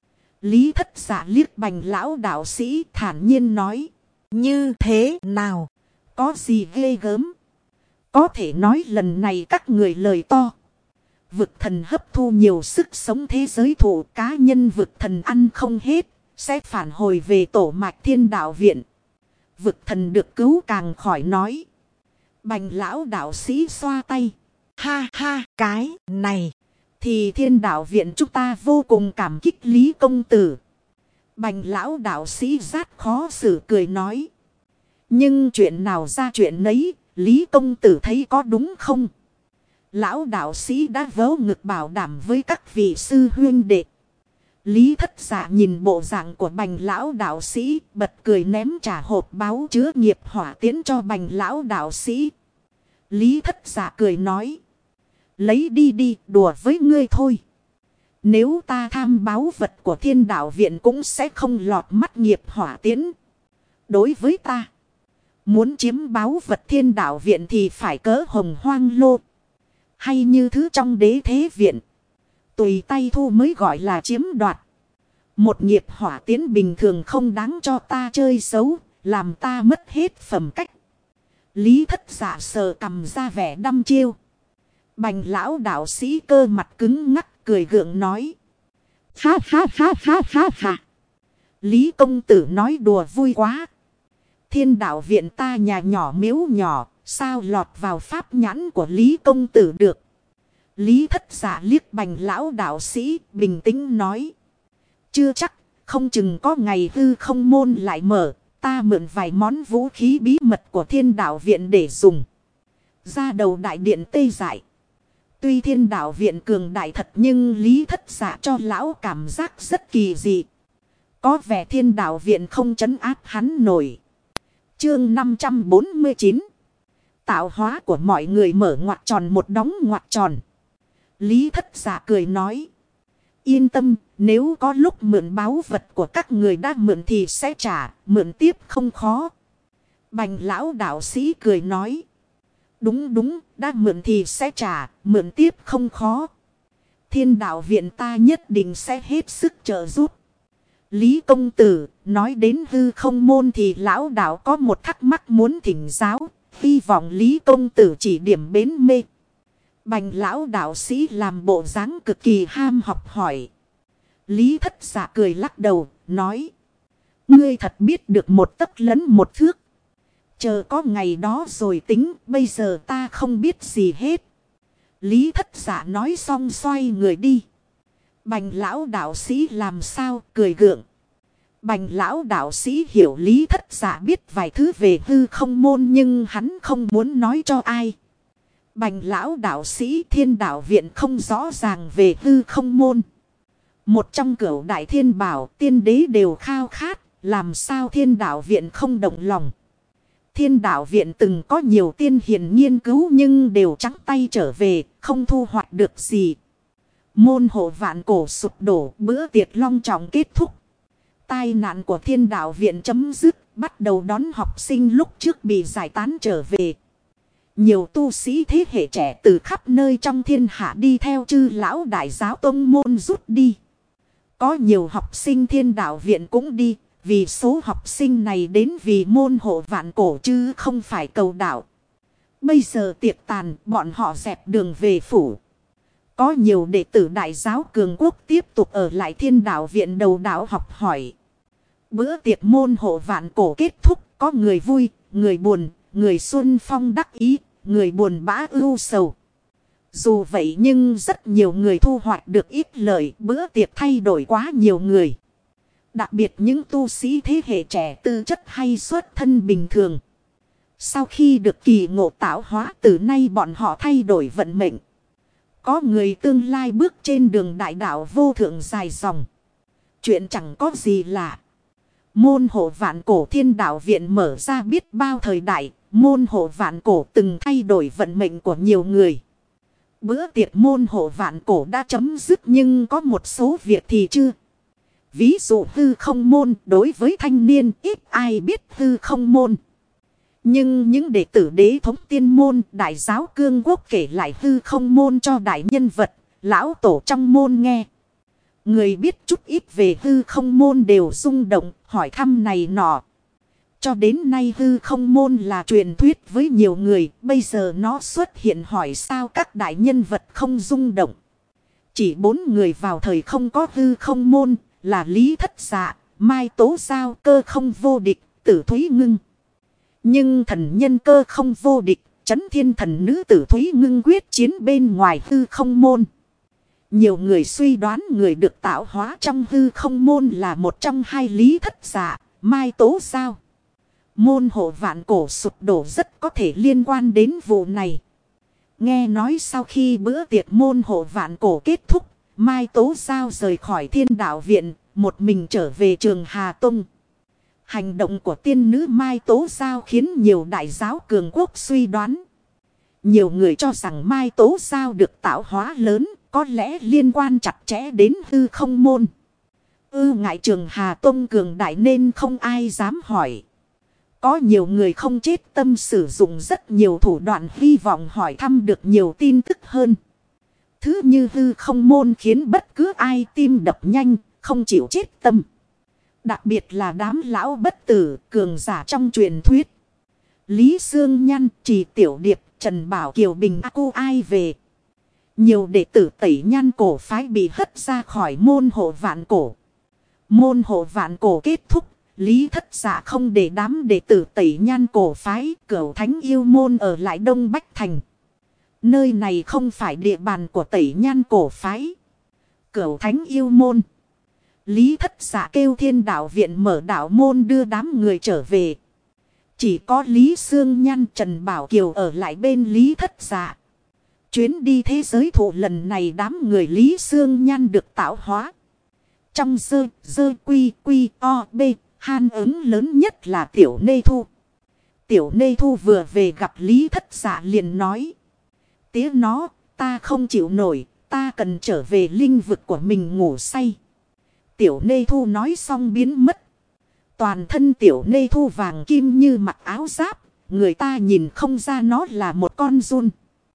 Lý Thất Dạ liếc Bành lão đạo sĩ thản nhiên nói. Như thế nào? Có gì ghê gớm? Có thể nói lần này các người lời to. Vực thần hấp thu nhiều sức sống thế giới thụ, cá nhân vực thần ăn không hết, sẽ phản hồi về tổ mạch thiên đạo viện. Vực thần được cứu càng khỏi nói. Bành lão đạo sĩ xoa tay. Ha ha, cái này thì thiên đạo viện chúng ta vô cùng cảm kích Lý công tử. Bành lão đạo sĩ rát khó xử cười nói. Nhưng chuyện nào ra chuyện nấy, Lý công tử thấy có đúng không? Lão đạo sĩ đã vớ ngực bảo đảm với các vị sư huynh đệ. Lý Thất Dạ nhìn bộ dạng của Bành lão đạo sĩ, bật cười ném trả hộp báo chứa nghiệp hỏa tiến cho Bành lão đạo sĩ. Lý Thất Dạ cười nói: lấy đi đi, đùa với ngươi thôi. Nếu ta tham báu vật của Thiên Đạo Viện cũng sẽ không lọt mắt nghiệp hỏa tiến. Đối với ta, muốn chiếm báu vật Thiên Đạo Viện thì phải cỡ hồng hoang lô, hay như thứ trong Đế Thế Viện, tùy tay thu mới gọi là chiếm đoạt. Một nghiệp hỏa tiến bình thường không đáng cho ta chơi xấu, làm ta mất hết phẩm cách. Lý Thất Dạ sờ cầm ra vẻ đăm chiêu. Bành lão đạo sĩ cơ mặt cứng ngắc cười gượng nói: ha ha ha ha ha ha. Lý công tử nói đùa vui quá. Thiên Đạo Viện ta nhà nhỏ miếu nhỏ, sao lọt vào pháp nhãn của Lý công tử được? Lý Thất Dạ liếc Bành lão đạo sĩ bình tĩnh nói: chưa chắc, không chừng có ngày hư không môn lại mở, ta mượn vài món vũ khí bí mật của Thiên Đạo Viện để dùng. Ra đầu đại điện tê dại. Tuy Thiên Đạo Viện cường đại thật nhưng Lý Thất Dạ cho lão cảm giác rất kỳ dị. Có vẻ Thiên Đạo Viện không trấn áp hắn nổi. Chương 549. Tạo hóa của mọi người mở ngoặc tròn một đóng ngoặc tròn. Lý Thất Dạ cười nói: yên tâm, nếu có lúc mượn báu vật của các người đã mượn thì sẽ trả, mượn tiếp không khó. Bành lão đạo sĩ cười nói: đúng đúng, đã mượn thì sẽ trả, mượn tiếp không khó. Thiên Đạo Viện ta nhất định sẽ hết sức trợ giúp. Lý công tử, nói đến hư không môn thì lão đạo có một thắc mắc muốn thỉnh giáo, hy vọng Lý công tử chỉ điểm bến mê. Bành lão đạo sĩ làm bộ dáng cực kỳ ham học hỏi. Lý Thất Dạ cười lắc đầu, nói: ngươi thật biết được một tấc lẫn một thước. Chờ có ngày đó rồi tính, bây giờ ta không biết gì hết. Lý Thất Dạ nói xong xoay người đi. Bành lão đạo sĩ làm sao, cười gượng. Bành lão đạo sĩ hiểu Lý Thất Dạ biết vài thứ về hư không môn nhưng hắn không muốn nói cho ai. Bành lão đạo sĩ Thiên Đạo Viện không rõ ràng về hư không môn. Một trong cửu đại thiên bảo tiên đế đều khao khát, làm sao Thiên Đạo Viện không động lòng. Thiên Đạo Viện từng có nhiều tiên hiền nghiên cứu nhưng đều trắng tay trở về, không thu hoạch được gì. Môn hộ vạn cổ sụp đổ, bữa tiệc long trọng kết thúc. Tai nạn của Thiên Đạo Viện chấm dứt, bắt đầu đón học sinh lúc trước bị giải tán trở về. Nhiều tu sĩ thế hệ trẻ từ khắp nơi trong thiên hạ đi theo chư lão đại giáo tông môn rút đi. Có nhiều học sinh Thiên Đạo Viện cũng đi, vì số học sinh này đến vì môn hộ vạn cổ chứ không phải cầu đạo. Bây giờ tiệc tàn, bọn họ dẹp đường về phủ. Có nhiều đệ tử đại giáo cường quốc tiếp tục ở lại Thiên Đạo Viện đầu đạo học hỏi. Bữa tiệc môn hộ vạn cổ kết thúc, có người vui, người buồn, người xuân phong đắc ý, người buồn bã ưu sầu. Dù vậy nhưng rất nhiều người thu hoạch được ít lợi, bữa tiệc thay đổi quá nhiều người. Đặc biệt những tu sĩ thế hệ trẻ tư chất hay xuất thân bình thường. Sau khi được kỳ ngộ tạo hóa, từ nay bọn họ thay đổi vận mệnh. Có người tương lai bước trên đường đại đạo vô thượng dài dòng. Chuyện chẳng có gì lạ. Môn hộ vạn cổ Thiên Đạo Viện mở ra biết bao thời đại. Môn hộ vạn cổ từng thay đổi vận mệnh của nhiều người. Bữa tiệc môn hộ vạn cổ đã chấm dứt nhưng có một số việc thì chưa. Ví dụ hư không môn, đối với thanh niên ít ai biết hư không môn. Nhưng những đệ tử đế thống tiên môn, đại giáo cương quốc kể lại hư không môn cho đại nhân vật, lão tổ trong môn nghe. Người biết chút ít về hư không môn đều rung động, hỏi thăm này nọ. Cho đến nay hư không môn là truyền thuyết với nhiều người, bây giờ nó xuất hiện hỏi sao các đại nhân vật không rung động. Chỉ 4 người vào thời không có hư không môn, là Lý Thất Dạ, Mai Tố Giao, Cơ Không Vô Địch, Tử Thúy Ngưng. Nhưng thần nhân Cơ Không Vô Địch, Chấn Thiên Thần Nữ Tử Thúy Ngưng quyết chiến bên ngoài hư không môn. Nhiều người suy đoán người được tạo hóa trong hư không môn là một trong hai Lý Thất Dạ, Mai Tố Giao. Môn hộ vạn cổ sụp đổ rất có thể liên quan đến vụ này. Nghe nói sau khi bữa tiệc môn hộ vạn cổ kết thúc, Mai Tố Giao rời khỏi Thiên Đạo Viện, một mình trở về Trường Hà Tông. Hành động của tiên nữ Mai Tố Giao khiến nhiều đại giáo cường quốc suy đoán. Nhiều người cho rằng Mai Tố Giao được tạo hóa lớn, có lẽ liên quan chặt chẽ đến hư không môn. Ngại Trường Hà Tông cường đại nên không ai dám hỏi. Có nhiều người không chết tâm sử dụng rất nhiều thủ đoạn hy vọng hỏi thăm được nhiều tin tức hơn. Thứ như hư không môn khiến bất cứ ai tim đập nhanh, không chịu chết tâm. Đặc biệt là đám lão bất tử, cường giả trong truyền thuyết. Lý Sương Nhăn, Trì Tiểu Điệp, Trần Bảo Kiều Bình Aku ai về. Nhiều đệ tử Tẩy Nhan cổ phái bị hất ra khỏi môn hộ vạn cổ. Môn hộ vạn cổ kết thúc, Lý Thất Dạ không để đám đệ tử Tẩy Nhan cổ phái, Cửu Thánh Yêu Môn ở lại Đông Bách Thành. Nơi này không phải địa bàn của Tẩy Nhan cổ phái. Cửu Thánh Yêu Môn. Lý Thất Dạ kêu Thiên Đạo Viện mở đạo môn đưa đám người trở về. Chỉ có Lý Sương Nhan, Trần Bảo Kiều ở lại bên Lý Thất Dạ. Chuyến đi thế giới thụ lần này đám người Lý Sương Nhan được tạo hóa. Trong dơ quy o b, han ứng lớn nhất là Tiểu Nê Thu. Tiểu Nê Thu vừa về gặp Lý Thất Dạ liền nói. Tía nó, ta không chịu nổi, ta cần trở về linh vực của mình ngủ say. Tiểu Nê Thu nói xong biến mất. Toàn thân Tiểu Nê Thu vàng kim như mặc áo giáp, người ta nhìn không ra nó là một con giun.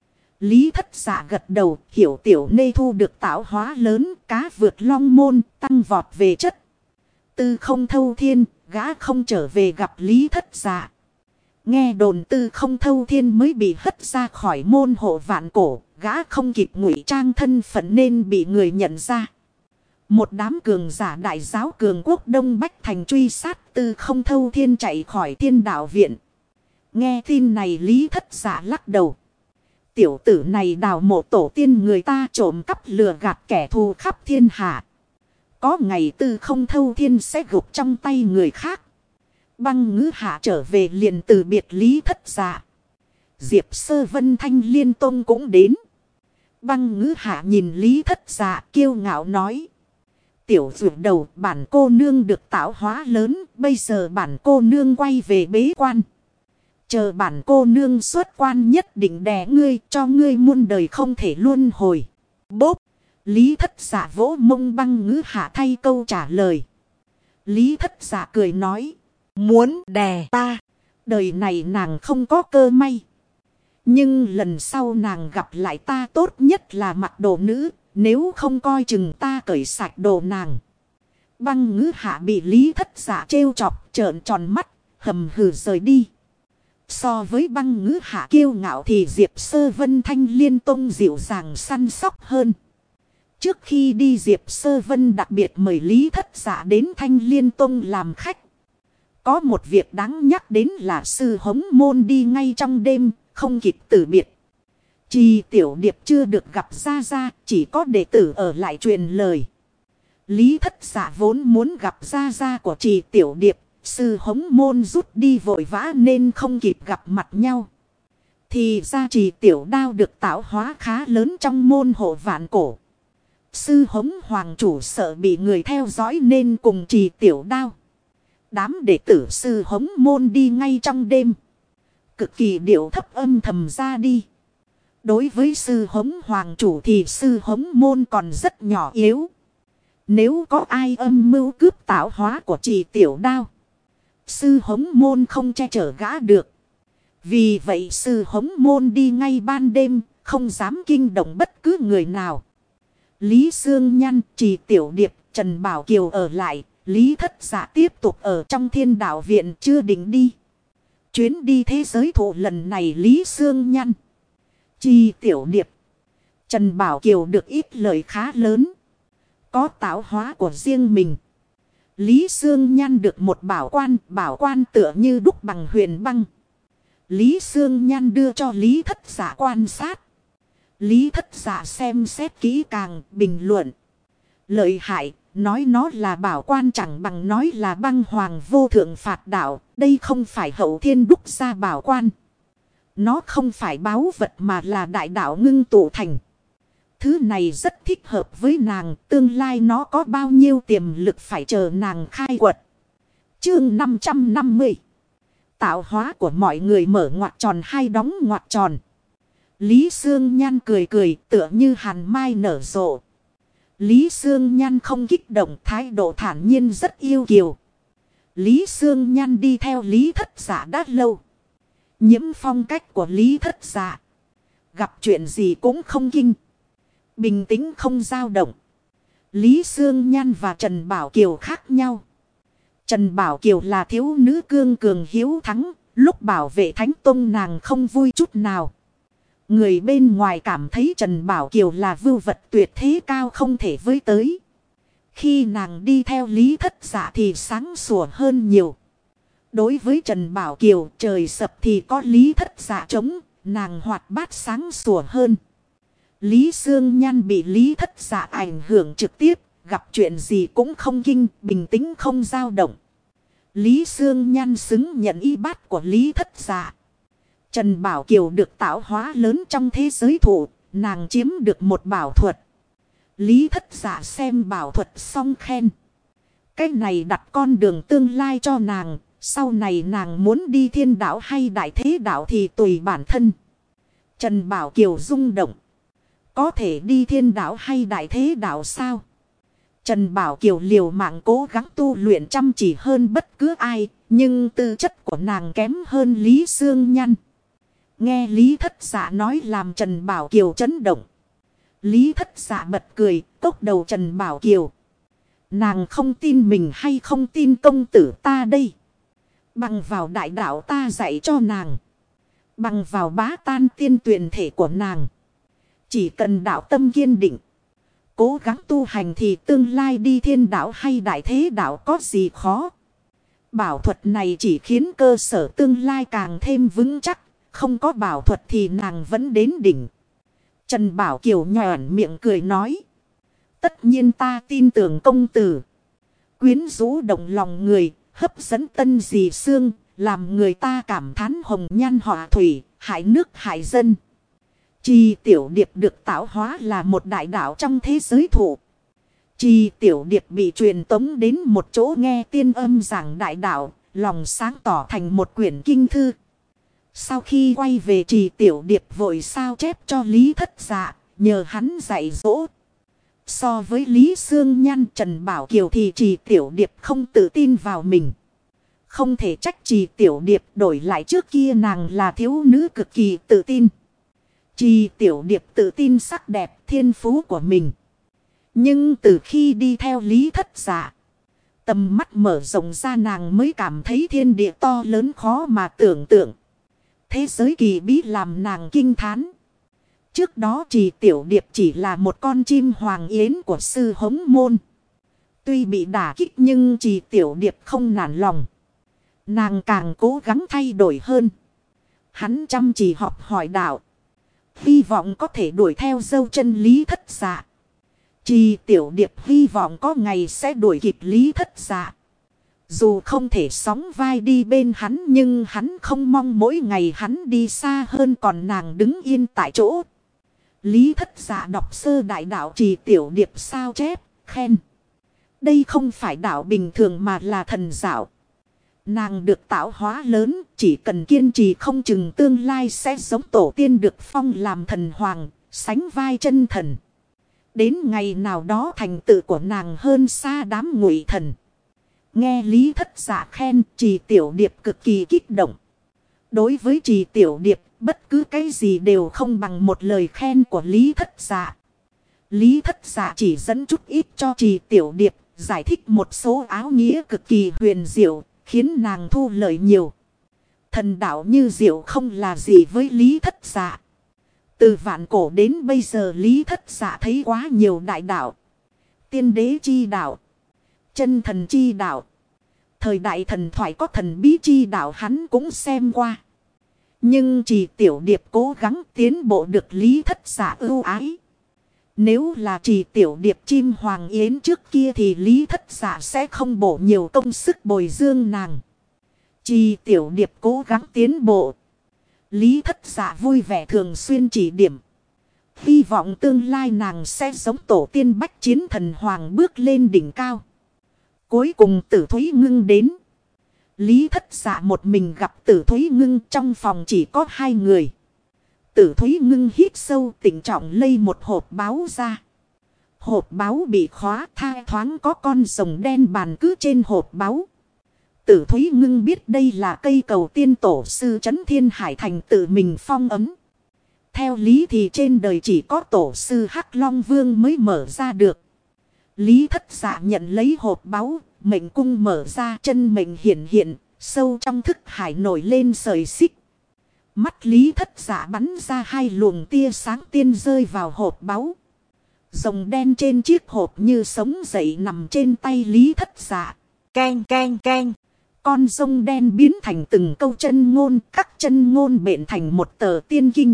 Lý Thất Dạ gật đầu, hiểu Tiểu Nê Thu được tạo hóa lớn, cá vượt long môn, tăng vọt về chất. Tư không thâu thiên, gã không trở về gặp Lý Thất Dạ. Nghe đồn Tư không thâu thiên mới bị hất ra khỏi môn hộ vạn cổ, gã không kịp ngụy trang thân phận nên bị người nhận ra. Một đám cường giả đại giáo cường quốc Đông Bách Thành truy sát Tư không thâu thiên chạy khỏi Thiên Đạo Viện. Nghe tin này Lý Thất Dạ lắc đầu. Tiểu tử này đào mộ tổ tiên người ta trộm cắp lừa gạt kẻ thù khắp thiên hạ. Có ngày Tư không thâu thiên sẽ gục trong tay người khác. Băng Ngữ Hạ trở về liền từ biệt Lý Thất Dạ. Diệp Sơ Vân Thanh Liên Tông cũng đến. Băng Ngữ Hạ nhìn Lý Thất Dạ kiêu ngạo nói. Tiểu dụ đầu bản cô nương được tạo hóa lớn, bây giờ bản cô nương quay về bế quan. Chờ bản cô nương xuất quan nhất định đè ngươi, cho ngươi muôn đời không thể luân hồi. Bốp! Lý Thất Dạ vỗ mông Băng Ngữ Hạ thay câu trả lời. Lý Thất Dạ cười nói. Muốn đè ta, đời này nàng không có cơ may. Nhưng lần sau nàng gặp lại ta tốt nhất là mặc đồ nữ, nếu không coi chừng ta cởi sạch đồ nàng. Băng Ngữ Hạ bị Lý Thất Dạ trêu chọc, trợn tròn mắt, hầm hừ rời đi. So với Băng Ngữ Hạ kiêu ngạo thì Diệp Sơ Vân Thanh Liên Tông dịu dàng săn sóc hơn. Trước khi đi Diệp Sơ Vân đặc biệt mời Lý Thất Dạ đến Thanh Liên Tông làm khách. Có một việc đáng nhắc đến là sư hống môn đi ngay trong đêm, không kịp từ biệt. Trì Tiểu Điệp chưa được gặp gia gia, chỉ có đệ tử ở lại truyền lời. Lý Thất Dạ vốn muốn gặp gia gia của Trì Tiểu Điệp, sư hống môn rút đi vội vã nên không kịp gặp mặt nhau. Thì ra Trì Tiểu Đao được tạo hóa khá lớn trong môn hộ vạn cổ. Sư hống hoàng chủ sợ bị người theo dõi nên cùng Trì Tiểu Đao. Đám đệ tử sư hống môn đi ngay trong đêm. Cực kỳ điệu thấp âm thầm ra đi. Đối với sư hống hoàng chủ thì sư hống môn còn rất nhỏ yếu. Nếu có ai âm mưu cướp tạo hóa của Trì Tiểu Đao, sư hống môn không che chở gã được. Vì vậy sư hống môn đi ngay ban đêm, không dám kinh động bất cứ người nào. Lý Sương Nhăn, Trì Tiểu Điệp, Trần Bảo Kiều ở lại. Lý Thất Dạ tiếp tục ở trong Thiên Đạo Viện chưa định đi. Chuyến đi thế giới thụ lần này Lý Sương Nhăn, Trì Tiểu Điệp, Trần Bảo Kiều được ít lời khá lớn. Có tạo hóa của riêng mình. Lý Sương Nhăn được một bảo quan tựa như đúc bằng huyền băng. Lý Sương Nhăn đưa cho Lý Thất Dạ quan sát. Lý Thất Dạ xem xét kỹ càng, bình luận. Lợi hại, nói nó là bảo quan chẳng bằng nói là băng hoàng vô thượng phạt đạo. Đây không phải hậu thiên đúc ra bảo quan. Nó không phải báu vật mà là đại đạo ngưng tụ thành. Thứ này rất thích hợp với nàng. Tương lai nó có bao nhiêu tiềm lực phải chờ nàng khai quật. Chương 550. Tạo hóa của mọi người mở ngoặc tròn hay đóng ngoặc tròn. Lý Sương Nhan cười cười tựa như hàn mai nở rộ. Lý Sương Nhan không kích động, thái độ thản nhiên rất yêu kiều. Lý Sương Nhan đi theo Lý Thất Dạ đã lâu. Nhiễm phong cách của Lý Thất Dạ. Gặp chuyện gì cũng không kinh. Bình tĩnh không dao động. Lý Sương Nhan và Trần Bảo Kiều khác nhau. Trần Bảo Kiều là thiếu nữ cương cường hiếu thắng. Lúc bảo vệ Thánh Tông nàng không vui chút nào. Người bên ngoài cảm thấy Trần Bảo Kiều là vưu vật tuyệt thế cao không thể với tới. Khi nàng đi theo Lý Thất Dạ thì sáng sủa hơn nhiều. Đối với Trần Bảo Kiều trời sập thì có Lý Thất Dạ chống, nàng hoạt bát sáng sủa hơn. Lý Sương Nhan bị Lý Thất Dạ ảnh hưởng trực tiếp, gặp chuyện gì cũng không kinh, bình tĩnh không dao động. Lý Sương Nhan xứng nhận y bát của Lý Thất Dạ. Trần Bảo Kiều được tạo hóa lớn trong thế giới thụ, nàng chiếm được một bảo thuật. Lý Thất Dạ xem bảo thuật xong khen. Cái này đặt con đường tương lai cho nàng, sau này nàng muốn đi thiên đạo hay đại thế đạo thì tùy bản thân. Trần Bảo Kiều rung động. Có thể đi thiên đạo hay đại thế đạo sao? Trần Bảo Kiều liều mạng cố gắng tu luyện chăm chỉ hơn bất cứ ai, nhưng tư chất của nàng kém hơn Lý Sương Nhan. Nghe Lý Thất Dạ nói làm Trần Bảo Kiều chấn động. Lý Thất Dạ bật cười, cốc đầu Trần Bảo Kiều. Nàng không tin mình hay không tin công tử ta đây. Bằng vào đại đạo ta dạy cho nàng. Bằng vào bá tan tiên tuyển thể của nàng. Chỉ cần đạo tâm kiên định. Cố gắng tu hành thì tương lai đi thiên đạo hay đại thế đạo có gì khó. Bảo thuật này chỉ khiến cơ sở tương lai càng thêm vững chắc. Không có bảo thuật thì nàng vẫn đến đỉnh. Trần Bảo Kiều nhòn miệng cười nói. Tất nhiên ta tin tưởng công tử. Quyến rũ động lòng người, hấp dẫn tân dì xương, làm người ta cảm thán hồng nhan họa thủy, hại nước hại dân. Trì Tiểu Điệp được tạo hóa là một đại đạo trong thế giới thụ. Trì Tiểu Điệp bị truyền tống đến một chỗ nghe tiên âm giảng đại đạo, lòng sáng tỏ thành một quyển kinh thư. Sau khi quay về Trì Tiểu Điệp vội sao chép cho Lý Thất Dạ, nhờ hắn dạy dỗ. So với Lý Sương Nhan Trần Bảo Kiều thì Trì Tiểu Điệp không tự tin vào mình. Không thể trách Trì Tiểu Điệp, đổi lại trước kia nàng là thiếu nữ cực kỳ tự tin. Trì Tiểu Điệp tự tin sắc đẹp thiên phú của mình. Nhưng từ khi đi theo Lý Thất Dạ, tầm mắt mở rộng ra nàng mới cảm thấy thiên địa to lớn khó mà tưởng tượng. Thế giới kỳ bí làm nàng kinh thán. Trước đó Trì Tiểu Điệp chỉ là một con chim hoàng yến của sư Hống Môn. Tuy bị đả kích nhưng Trì Tiểu Điệp không nản lòng. Nàng càng cố gắng thay đổi hơn. Hắn chăm chỉ học hỏi đạo. Hy vọng có thể đuổi theo dâu chân Lý Thất Dạ. Trì Tiểu Điệp hy vọng có ngày sẽ đuổi kịp Lý Thất Dạ. Dù không thể sóng vai đi bên hắn nhưng hắn không mong mỗi ngày hắn đi xa hơn còn nàng đứng yên tại chỗ. Lý Thất Dạ đọc sơ đại đạo Trì Tiểu Điệp sao chép, khen. Đây không phải đạo bình thường mà là thần đạo. Nàng được tạo hóa lớn, chỉ cần kiên trì không chừng tương lai sẽ giống tổ tiên được phong làm thần hoàng, sánh vai chân thần. Đến ngày nào đó thành tựu của nàng hơn xa đám ngụy thần. Nghe Lý Thất Dạ khen, Trì Tiểu Điệp cực kỳ kích động. Đối với Trì Tiểu Điệp, bất cứ cái gì đều không bằng một lời khen của Lý Thất Dạ. Lý Thất Dạ chỉ dẫn chút ít cho Trì Tiểu Điệp, giải thích một số áo nghĩa cực kỳ huyền diệu, khiến nàng thu lợi nhiều. Thần đạo như diệu không là gì với Lý Thất Dạ. Từ vạn cổ đến bây giờ Lý Thất Dạ thấy quá nhiều đại đạo. Tiên đế chi đạo. Chân thần chi đạo. Thời đại thần thoại có thần bí chi đạo hắn cũng xem qua. Nhưng Trì Tiểu Điệp cố gắng tiến bộ được Lý Thất Dạ ưu ái. Nếu là Trì Tiểu Điệp chim hoàng yến trước kia thì Lý Thất Dạ sẽ không bổ nhiều công sức bồi dưỡng nàng. Trì Tiểu Điệp cố gắng tiến bộ. Lý Thất Dạ vui vẻ thường xuyên chỉ điểm. Hy vọng tương lai nàng sẽ giống tổ tiên bách chiến thần hoàng bước lên đỉnh cao. Cuối cùng Tử Thúy Ngưng đến. Lý Thất Dạ một mình gặp Tử Thúy Ngưng, trong phòng chỉ có hai người. Tử Thúy Ngưng hít sâu tỉnh trọng lây một hộp báo ra. Hộp báo bị khóa, thai thoáng có con rồng đen bàn cứ trên hộp báo. Tử Thúy Ngưng biết đây là cây cầu tiên tổ sư Trấn Thiên Hải Thành tự mình phong ấn. Theo lý thì trên đời chỉ có tổ sư Hắc Long Vương mới mở ra được. Lý Thất Dạ nhận lấy hộp báu, mệnh cung mở ra, chân mệnh hiện, sâu trong thức hải nổi lên sợi xích. Mắt Lý Thất Dạ bắn ra hai luồng tia sáng tiên rơi vào hộp báu. Rồng đen trên chiếc hộp như sống dậy nằm trên tay Lý Thất Dạ. Keng keng keng. Con rồng đen biến thành từng câu chân ngôn, các chân ngôn bện thành một tờ tiên kinh.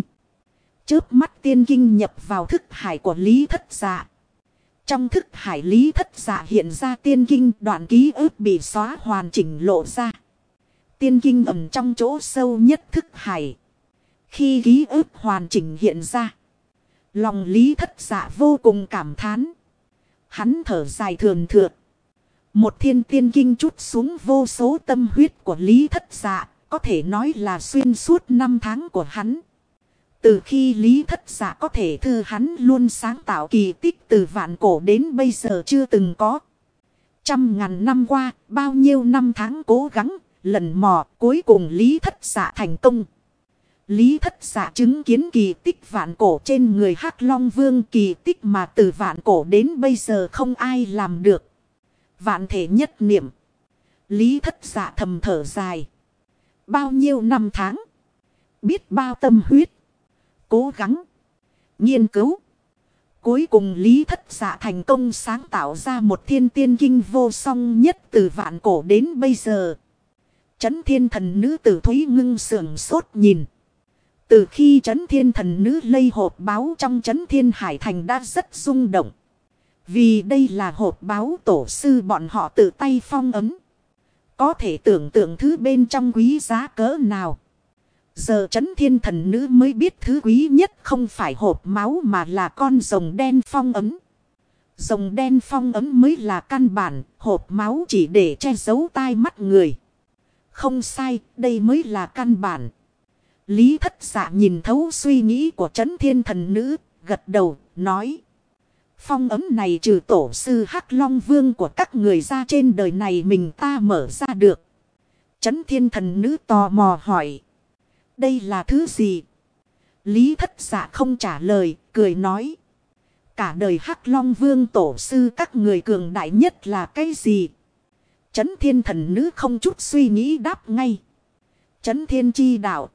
Chớp mắt tiên kinh nhập vào thức hải của Lý Thất Dạ. Trong thức hải Lý Thất Dạ hiện ra tiên kinh, đoạn ký ức bị xóa hoàn chỉnh lộ ra. Tiên kinh ẩn trong chỗ sâu nhất thức hải. Khi ký ức hoàn chỉnh hiện ra, lòng Lý Thất Dạ vô cùng cảm thán. Hắn thở dài thườn thượt. Một thiên tiên kinh trút xuống vô số tâm huyết của Lý Thất Dạ, có thể nói là xuyên suốt năm tháng của hắn. Từ khi Lý Thất Dạ có thể thư, hắn luôn sáng tạo kỳ tích từ vạn cổ đến bây giờ chưa từng có. Trăm ngàn năm qua, bao nhiêu năm tháng cố gắng, lần mò, cuối cùng Lý Thất Dạ thành công. Lý Thất Dạ chứng kiến kỳ tích vạn cổ trên người Hắc Long Vương, kỳ tích mà từ vạn cổ đến bây giờ không ai làm được. Vạn thể nhất niệm. Lý Thất Dạ thầm thở dài. Bao nhiêu năm tháng, biết bao tâm huyết, cố gắng, nghiên cứu. Cuối cùng Lý Thất Dạ thành công sáng tạo ra một thiên tiên kinh vô song nhất từ vạn cổ đến bây giờ. Trấn Thiên Thần Nữ Tử Thúy Ngưng sưởng sốt nhìn. Từ khi Trấn Thiên Thần Nữ lây hộp báo trong Trấn Thiên Hải Thành đã rất rung động. Vì đây là hộp báo tổ sư bọn họ tự tay phong ấn. Có thể tưởng tượng thứ bên trong quý giá cỡ nào. Giờ Trấn Thiên Thần Nữ mới biết thứ quý nhất không phải hộp máu mà là con rồng đen phong ấn. Rồng đen phong ấn mới là căn bản, hộp máu chỉ để che giấu tai mắt người. Không sai, đây mới là căn bản. Lý Thất Dạ nhìn thấu suy nghĩ của Trấn Thiên Thần Nữ, gật đầu, nói. Phong ấn này trừ tổ sư Hắc Long Vương của các người ra, trên đời này mình ta mở ra được. Trấn Thiên Thần Nữ tò mò hỏi. Đây là thứ gì? Lý Thất Dạ không trả lời, cười nói. Cả đời Hắc Long Vương tổ sư các người cường đại nhất là cái gì? Trấn Thiên Thần Nữ không chút suy nghĩ đáp ngay. Trấn Thiên Chi Đạo.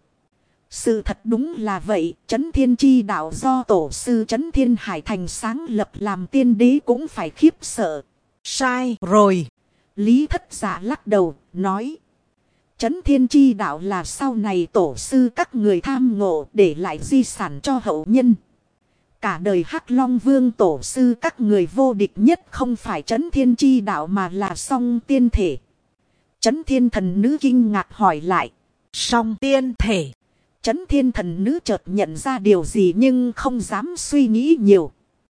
Sự thật đúng là vậy, Trấn Thiên Chi Đạo do tổ sư Trấn Thiên Hải Thành sáng lập làm tiên đế cũng phải khiếp sợ. Sai rồi. Lý Thất Dạ lắc đầu, nói. Trấn Thiên Chi Đạo là sau này tổ sư các người tham ngộ để lại di sản cho hậu nhân. Cả đời Hắc Long Vương tổ sư các người vô địch nhất không phải Trấn Thiên Chi Đạo mà là song tiên thể. Trấn Thiên Thần Nữ kinh ngạc hỏi lại. Song tiên thể. Trấn Thiên Thần Nữ chợt nhận ra điều gì nhưng không dám suy nghĩ nhiều.